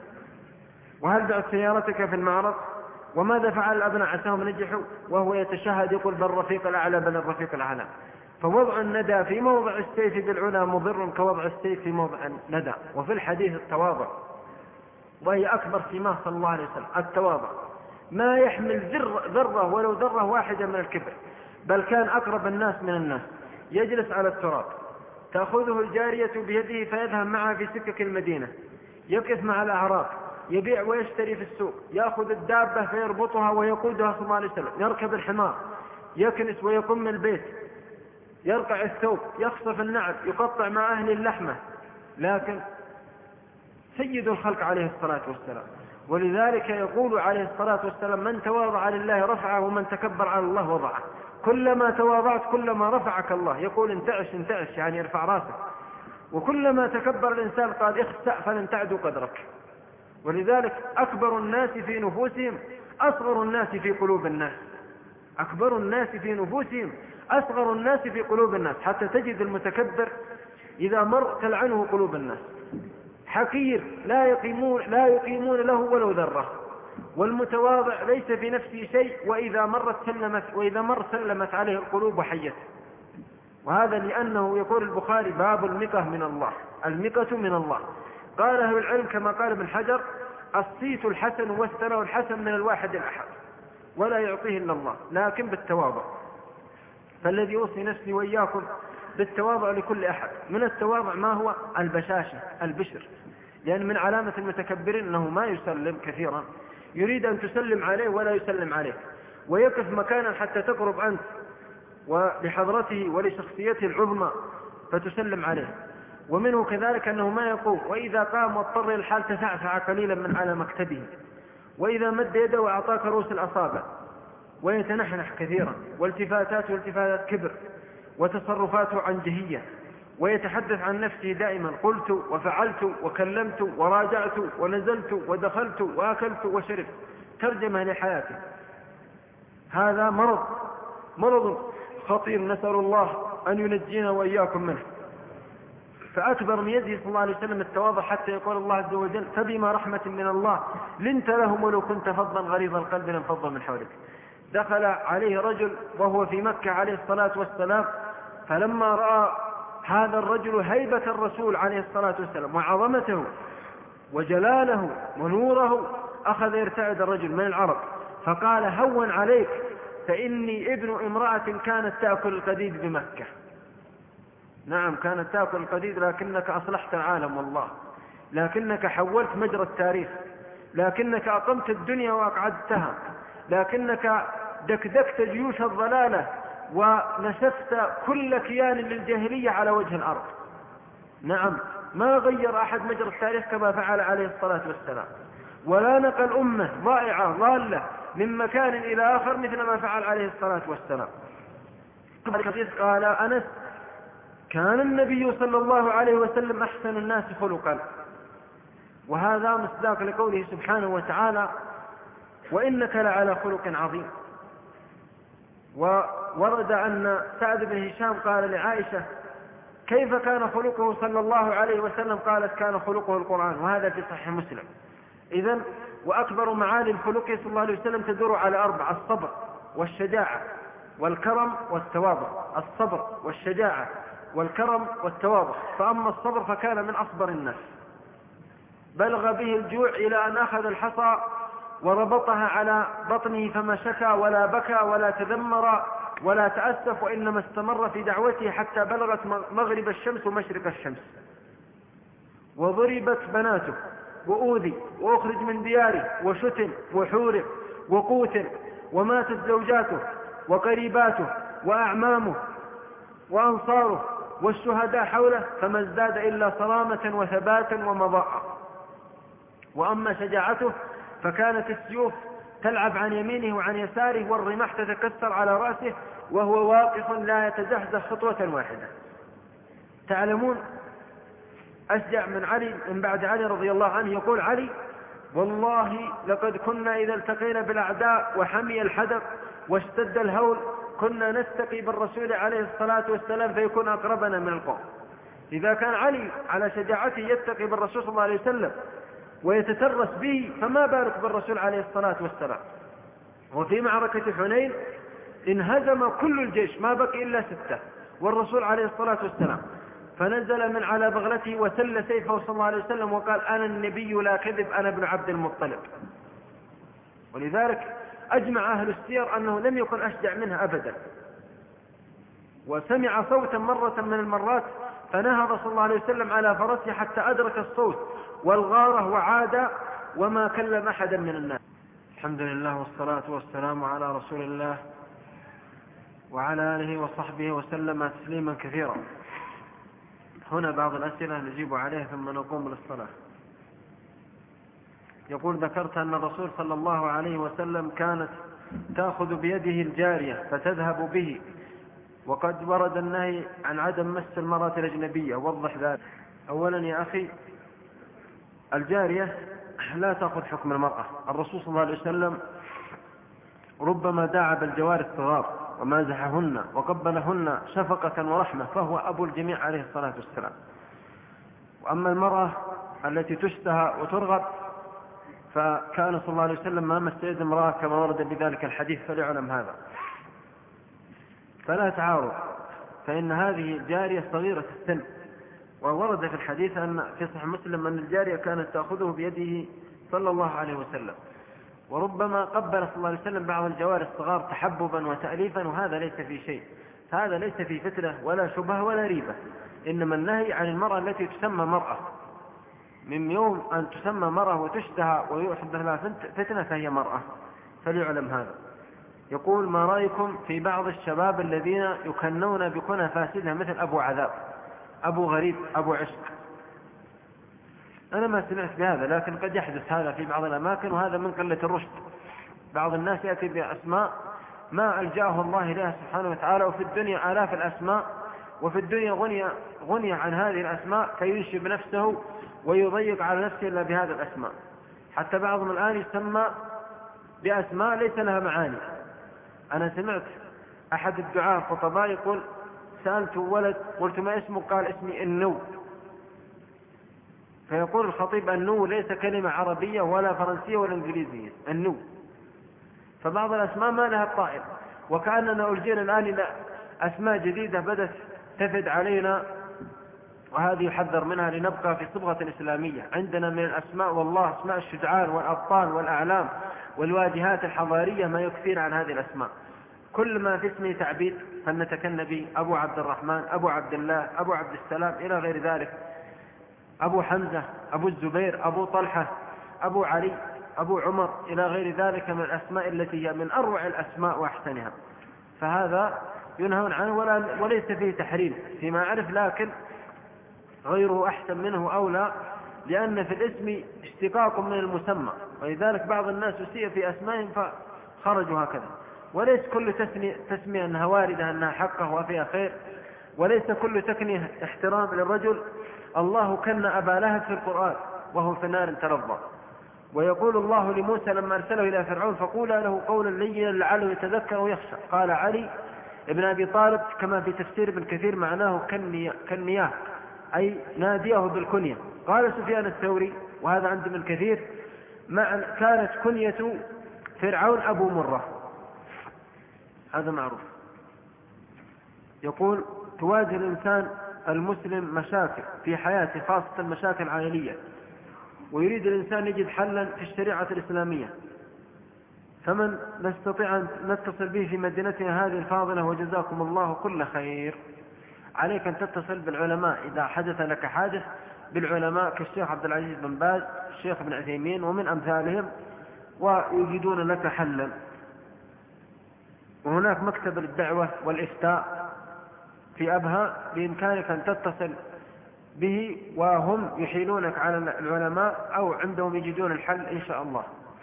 وهل بعت سيارتك في المعرض، وماذا فعل الأبناء عساهم نجحوا، وهو يتشهد يقول بل الرفيق الأعلى بل الرفيق الأعلى. فوضع الندى في موضع السيف بالعلا مضر كوضع السيف في موضع الندى. وفي الحديث التواضع، وهي أكبر سماه صلى الله عليه وسلم التواضع، ما يحمل ذرة ولو ذرة واحدة من الكبر، بل كان أقرب الناس من الناس، يجلس على التراب تأخذه الجارية بيده فيذهب معها في سكك المدينة، يقف مع الأعراب يبيع ويشتري في السوق، يأخذ الدابة فيربطها ويقودها صلى الله عليه وسلم، يركب الحمار يكنس ويقم البيت، يرقع الثوب، يخصف النعل، يقطع مع أهل اللحمة، لكن سيد الخلق عليه الصلاة والسلام. ولذلك يقول عليه الصلاة والسلام من تواضع لله رفعه ومن تكبر على الله وضعه. كلما تواضعت كلما رفعك الله، يقول انتعش انتعش يعني ارفع راسك، وكلما تكبر الإنسان قال اخسأ فلن تعدوا قدرك. ولذلك أكبر الناس في نفوسهم أصغر الناس في قلوب الناس، أكبر الناس في نفوسهم أصغر الناس في قلوب الناس، حتى تجد المتكبر إذا مر تلعنه قلوب الناس، حقير لا يقيمون, لا يقيمون له ولو ذرة، والمتواضع ليس في نفسه شيء وإذا مرت سلمت وإذا مر سلمت عليه القلوب وحيت. وهذا لأنه يقول البخاري باب المقة من الله، المقة من الله. قال أهل العلم كما قال ابن حجر الصيت الحسن والثناء الحسن من الواحد الأحد ولا يعطيه إلا الله، لكن بالتواضع. فالذي يوصي نفسي وإياكم بالتواضع لكل أحد. من التواضع ما هو؟ البشاشة، البشر، لأن من علامة المتكبرين أنه ما يسلم كثيرا، يريد أن تسلم عليه ولا يسلم عليك، ويقف مكانا حتى تقرب أنت ولحضرته ولشخصيته العظمى فتسلم عليه. ومنه كذلك أنه ما يقوم، وإذا قام واضطر الحال تسعسع قليلا من على مكتبه، وإذا مد يده وأعطاك رؤوس الأصابع، ويتنحنح كثيرا، والتفاتات والتفاتات كبر، وتصرفاته عنجهية، ويتحدث عن نفسه دائما قلت وفعلت وكلمت وراجعت ونزلت ودخلت وأكلت وشربت، ترجمة لحياته. هذا مرض مرض خطير، نسأل الله أن ينجينا وإياكم منه. فأكبر من يده صلى الله عليه وسلم التواضع، حتى يقول الله عز وجل فبما رحمة من الله لنت لهم ولو كنت فظا غليظ القلب لانفضوا من حولك. دخل عليه رجل وهو في مكة عليه الصلاة والسلام، فلما رأى هذا الرجل هيبة الرسول عليه الصلاة والسلام وعظمته وجلاله ونوره أخذ يرتعد الرجل من العرب، فقال هون عليك فإني ابن امرأة كانت تأكل القديد بمكة. نعم كانت تأكل القديد، لكنك أصلحت العالم والله، لكنك حولت مجرى التاريخ، لكنك أقمت الدنيا وأقعدتها، لكنك دكدكت جيوش الضلالة ونسفت كل كيان للجاهلية على وجه الأرض. نعم، ما غير أحد مجرى التاريخ كما فعل عليه الصلاة والسلام، ولا نقل أمة ضائعة ضالة من مكان إلى آخر مثل ما فعل عليه الصلاة والسلام. قال أنس: كان النبي صلى الله عليه وسلم أحسن الناس خلقا، وهذا مصداق لقوله سبحانه وتعالى: وإنك لعلى خلق عظيم. وورد أن سعد بن هشام قال لعائشة: كيف كان خلقه صلى الله عليه وسلم؟ قالت: كان خلقه القرآن، وهذا في صحيح مسلم. إذن وأكبر معاني الخلق صلى الله عليه وسلم تدور على أربع: الصبر والشجاعة والكرم والتواضع. الصبر والشجاعة والكرم والتواضع. فأما الصبر فكان من أصبر الناس، بلغ به الجوع إلى أن أخذ الحصى وربطها على بطنه فما شكى ولا بكى ولا تذمر ولا تأسف، وإنما استمر في دعوته حتى بلغت مغرب الشمس ومشرق الشمس. وضربت بناته وأوذي وأخرج من دياره وشتم وحورب وقوتل، وماتت زوجاته وقريباته وأعمامه وأنصاره والشهداء حوله، فما ازداد إلا صرامة وثباتا ومضاءة. وأما شجاعته فكانت السيوف تلعب عن يمينه وعن يساره، والرماح تتكسر على رأسه وهو واقف لا يتزحزح خطوة واحدة. تعلمون أشجع من علي من بعد علي رضي الله عنه. يقول علي: والله لقد كنا إذا التقينا بالأعداء وحمي الحدق واشتد الهول كنا نستقي بالرسول عليه الصلاة والسلام فيكون أقربنا من القوم. إذا كان علي على شجاعته يتقي بالرسول صلى الله عليه وسلم ويتترس به، فما بالك بالرسول عليه الصلاة والسلام. وفي معركة حنين انهزم كل الجيش، ما بقي إلا ستة، والرسول عليه الصلاة والسلام فنزل من على بغلته وسل سيفه صلى الله عليه وسلم وقال: أنا النبي لا كذب، أنا ابن عبد المطلب. ولذلك أجمع أهل السير أنه لم يكن أشجع منها أبدا. وسمع صوتا مرة من المرات فنهض صلى الله عليه وسلم على فرسه حتى أدرك الصوت والغارة وعاد وما كلم أحدا من الناس. الحمد لله والصلاة والسلام على رسول الله وعلى آله وصحبه وسلم تسليما كثيرا. هنا بعض الأسئلة نجيب عليها ثم نقوم للصلاة. يقول: ذكرت أن الرسول صلى الله عليه وسلم كانت تأخذ بيده الجارية فتذهب به، وقد ورد النهي عن عدم مس المرأة الأجنبية، وضح ذلك. أولا يا أخي، الجارية لا تأخذ حكم المرأة. الرسول صلى الله عليه وسلم ربما داعب الجوار الصغار ومازحهن وقبلهن شفقة ورحمة، فهو أبو الجميع عليه الصلاة والسلام. وأما المرأة التي تشتهى وترغب فكان صلى الله عليه وسلم ما مس يد امرأة كما ورد بذلك الحديث، فليعلم هذا. فلا تعارض، فإن هذه جارية صغيرة السن، وورد في الحديث أن في صحيح مسلم أن الجارية كانت تأخذه بيده صلى الله عليه وسلم، وربما قبل صلى الله عليه وسلم بعض الجوار الصغار تحببا وتأليفا، وهذا ليس في شيء، هذا ليس في فتنة ولا شبهة ولا ريبة. إنما النهي عن المرأة التي تسمى مرأة، من يوم أن تسمى مرأة وتشتهى ويحدث لها فتنة فهي مرأة، فليعلم هذا. يقول: ما رأيكم في بعض الشباب الذين يكنون بكنى فاسدة مثل أبو عذاب، أبو غريب، أبو عشق؟ أنا ما سمعت بهذا، لكن قد يحدث هذا في بعض الأماكن، وهذا من قلة الرشد. بعض الناس يأتي بأسماء ما ألجأه الله إليها سبحانه وتعالى، وفي الدنيا آلاف الأسماء، وفي الدنيا غني, غني عن هذه الأسماء، فينشب نفسه ويضيق على نفسه إلا بهذه الأسماء. حتى بعضهم الآن يسمى بأسماء ليس لها معاني. أنا سمعت أحد الدعاة الخطباء يقول: سألت ولد قلت: ما اسمه؟ قال: اسمي النو. فيقول الخطيب: النو ليس كلمة عربية ولا فرنسية ولا إنجليزية، النو. فبعض الأسماء ما لها طائر، وكأننا ألجينا الآن إلى أسماء جديدة بدت تفد علينا، وهذه يحذر منها لنبقى في صبغة إسلامية. عندنا من الأسماء والله أسماء الشجعان والأبطال والأعلام والواجهات الحضارية ما يكفينا عن هذه الأسماء. كل ما في اسمه تعبيد فلنتكن به: أبو عبد الرحمن، أبو عبد الله، أبو عبد السلام، إلى غير ذلك، أبو حمزة، أبو الزبير، أبو طلحة، أبو علي، أبو عمر، إلى غير ذلك من الأسماء التي هي من أروع الأسماء وأحسنها. فهذا ينهون عنه ولا وليس فيه تحريم فيما أعرف، لكن غيره أحسن منه أولى، لأن في الاسم اشتقاق من المسمى، ولذلك بعض الناس أسيء في أسمائهم فخرجوا هكذا. وليس كل تسمية أنها واردة أنها حقه وفيها خير، وليس كل تكنية احترام للرجل. الله كن أبا لهب في القرآن وهو في نار تلظى، ويقول الله لموسى لما أرسله إلى فرعون فقولا له قولا لينا لعله يتذكر ويخشى. قال علي ابن أبي طالب كما في تفسير ابن كثير معناه كالنياه أي ناديه بالكنية. قال سفيان الثوري وهذا عند ابن كثير معنى كانت كنية فرعون أبو مرة، هذا معروف. يقول تواجه الإنسان المسلم مشاكل في حياته خاصة المشاكل عائلية، ويريد الإنسان يجد حلا في الشريعة الإسلامية، فمن نستطيع أن نتصل به في مدينتنا هذه الفاضلة وجزاكم الله كل خير. عليك أن تتصل بالعلماء إذا حدث لك حادث، بالعلماء كالشيخ عبد العزيز بن باز، الشيخ ابن عثيمين ومن أمثالهم، ويجدون لك حلا. وهناك مكتب للدعوة والإفتاء في أبها بإمكانك أن تتصل به وهم يحيلونك على العلماء أو عندهم يجدون الحل إن شاء الله.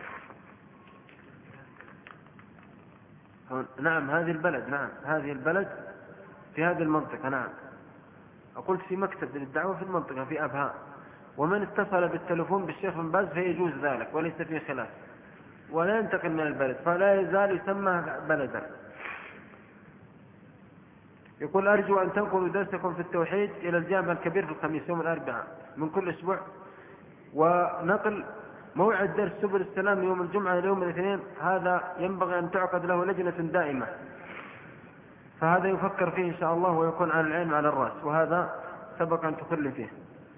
نعم هذه البلد، نعم هذه البلد في هذه المنطقة. نعم قلت في مكتب للدعوة في المنطقة في أبها، ومن اتصل بالتلفون بالشيخ بن باز فيجوز ذلك وليس فيه خلاف، ولا ينتقل من البلد فلا يزال يسمى بلدا. يقول أرجو أن تنقلوا درسكم في التوحيد إلى الجامع الكبير في الخميس يوم الأربعاء من كل أسبوع، ونقل موعد درس سبل السلام يوم الجمعة إلى يوم الاثنين، هذا ينبغي أن تعقد له لجنة دائمة، فهذا يفكر فيه إن شاء الله ويكون على العين على الرأس، وهذا سبق أن تخل فيه.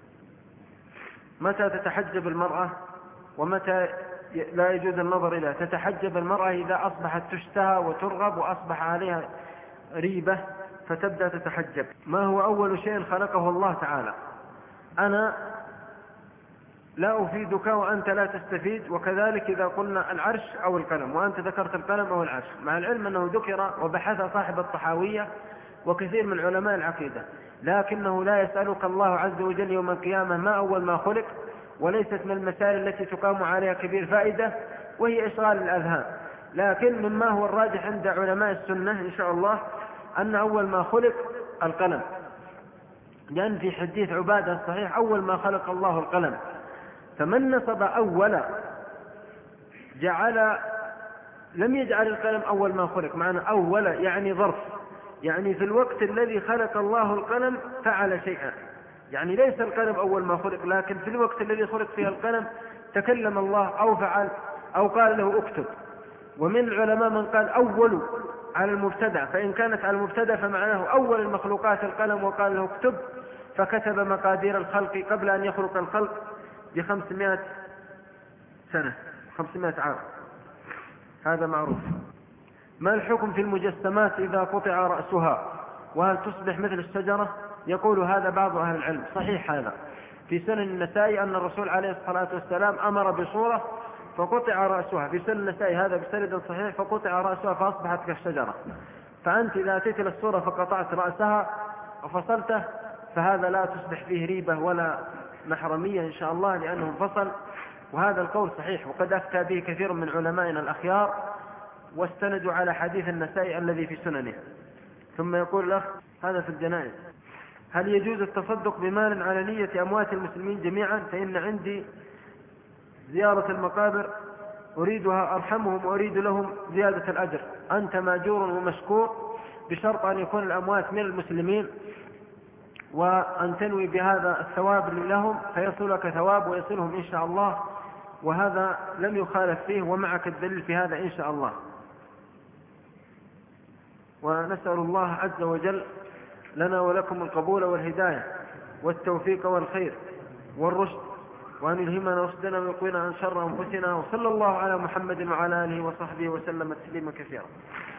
متى تتحجب المرأة ومتى لا يجوز النظر إليها؟ تتحجب المرأة إذا أصبحت تشتهى وترغب وأصبح عليها ريبة فتبدأ تتحجب. ما هو أول شيء خلقه الله تعالى؟ أنا لا أفيدك وأنت لا تستفيد، وكذلك إذا قلنا العرش أو القلم وأنت ذكرت القلم أو العرش، مع العلم أنه ذكر وبحث صاحب الطحاوية وكثير من علماء العقيدة، لكنه لا يسألك الله عز وجل يوم القيامة ما أول ما خلق، وليست من المسائل التي تقام عليها كبير فائدة وهي إشغال الأذهان. لكن مما هو الراجح عند علماء السنة إن شاء الله أن أول ما خلق القلم، لأن في حديث عبادة الصحيح أول ما خلق الله القلم، فمن نصب أول جعل لم يجعل القلم أول ما خلق، معنى أول يعني ظرف، يعني في الوقت الذي خلق الله القلم فعل شيئا، يعني ليس القلم أول ما خلق، لكن في الوقت الذي خلق فيه القلم تكلم الله أو فعل أو قال له اكتب. ومن العلماء من قال أول على المبتدأ، فإن كانت على المبتدأ فمعناه أول المخلوقات القلم وقال له اكتب، فكتب مقادير الخلق قبل أن يخلق الخلق بخمسمائة سنة، خمسمائة عام، هذا معروف. ما الحكم في المجسمات إذا قطع رأسها وهل تصبح مثل الشجرة؟ يقول هذا بعض أهل العلم، صحيح هذا في سنن النسائي أن الرسول عليه الصلاة والسلام أمر بصورة فقطع رأسها، في سنن النسائي هذا بسند صحيح، فقطع رأسها فأصبحت كالشجرة. فأنت إذا أتيت للصورة فقطعت رأسها وفصلته فهذا لا تصبح فيه ريبة ولا محرمية إن شاء الله، لأنه انفصل، وهذا القول صحيح وقد أفتى به كثير من علمائنا الأخيار واستندوا على حديث النسائي الذي في سننه. ثم يقول الأخ هذا في الجنائز، هل يجوز التصدق بمال على نية أموات المسلمين جميعا؟ فإن عندي زيارة المقابر أريدها أرحمهم وأريد لهم زيادة الأجر، أنت ماجور ومشكور بشرط أن يكون الأموات من المسلمين وأن تنوي بهذا الثواب لهم فيصلك ثواب ويصلهم إن شاء الله، وهذا لم يخالف فيه ومعك الدليل في هذا إن شاء الله. ونسأل الله عز وجل لنا ولكم القبول والهداية والتوفيق والخير والرشد، وأن يلهمنا رشدنا ويقينا عن شر أنفسنا، وصلى الله على محمد وعلى آله وصحبه وسلم تسليما كثيرا.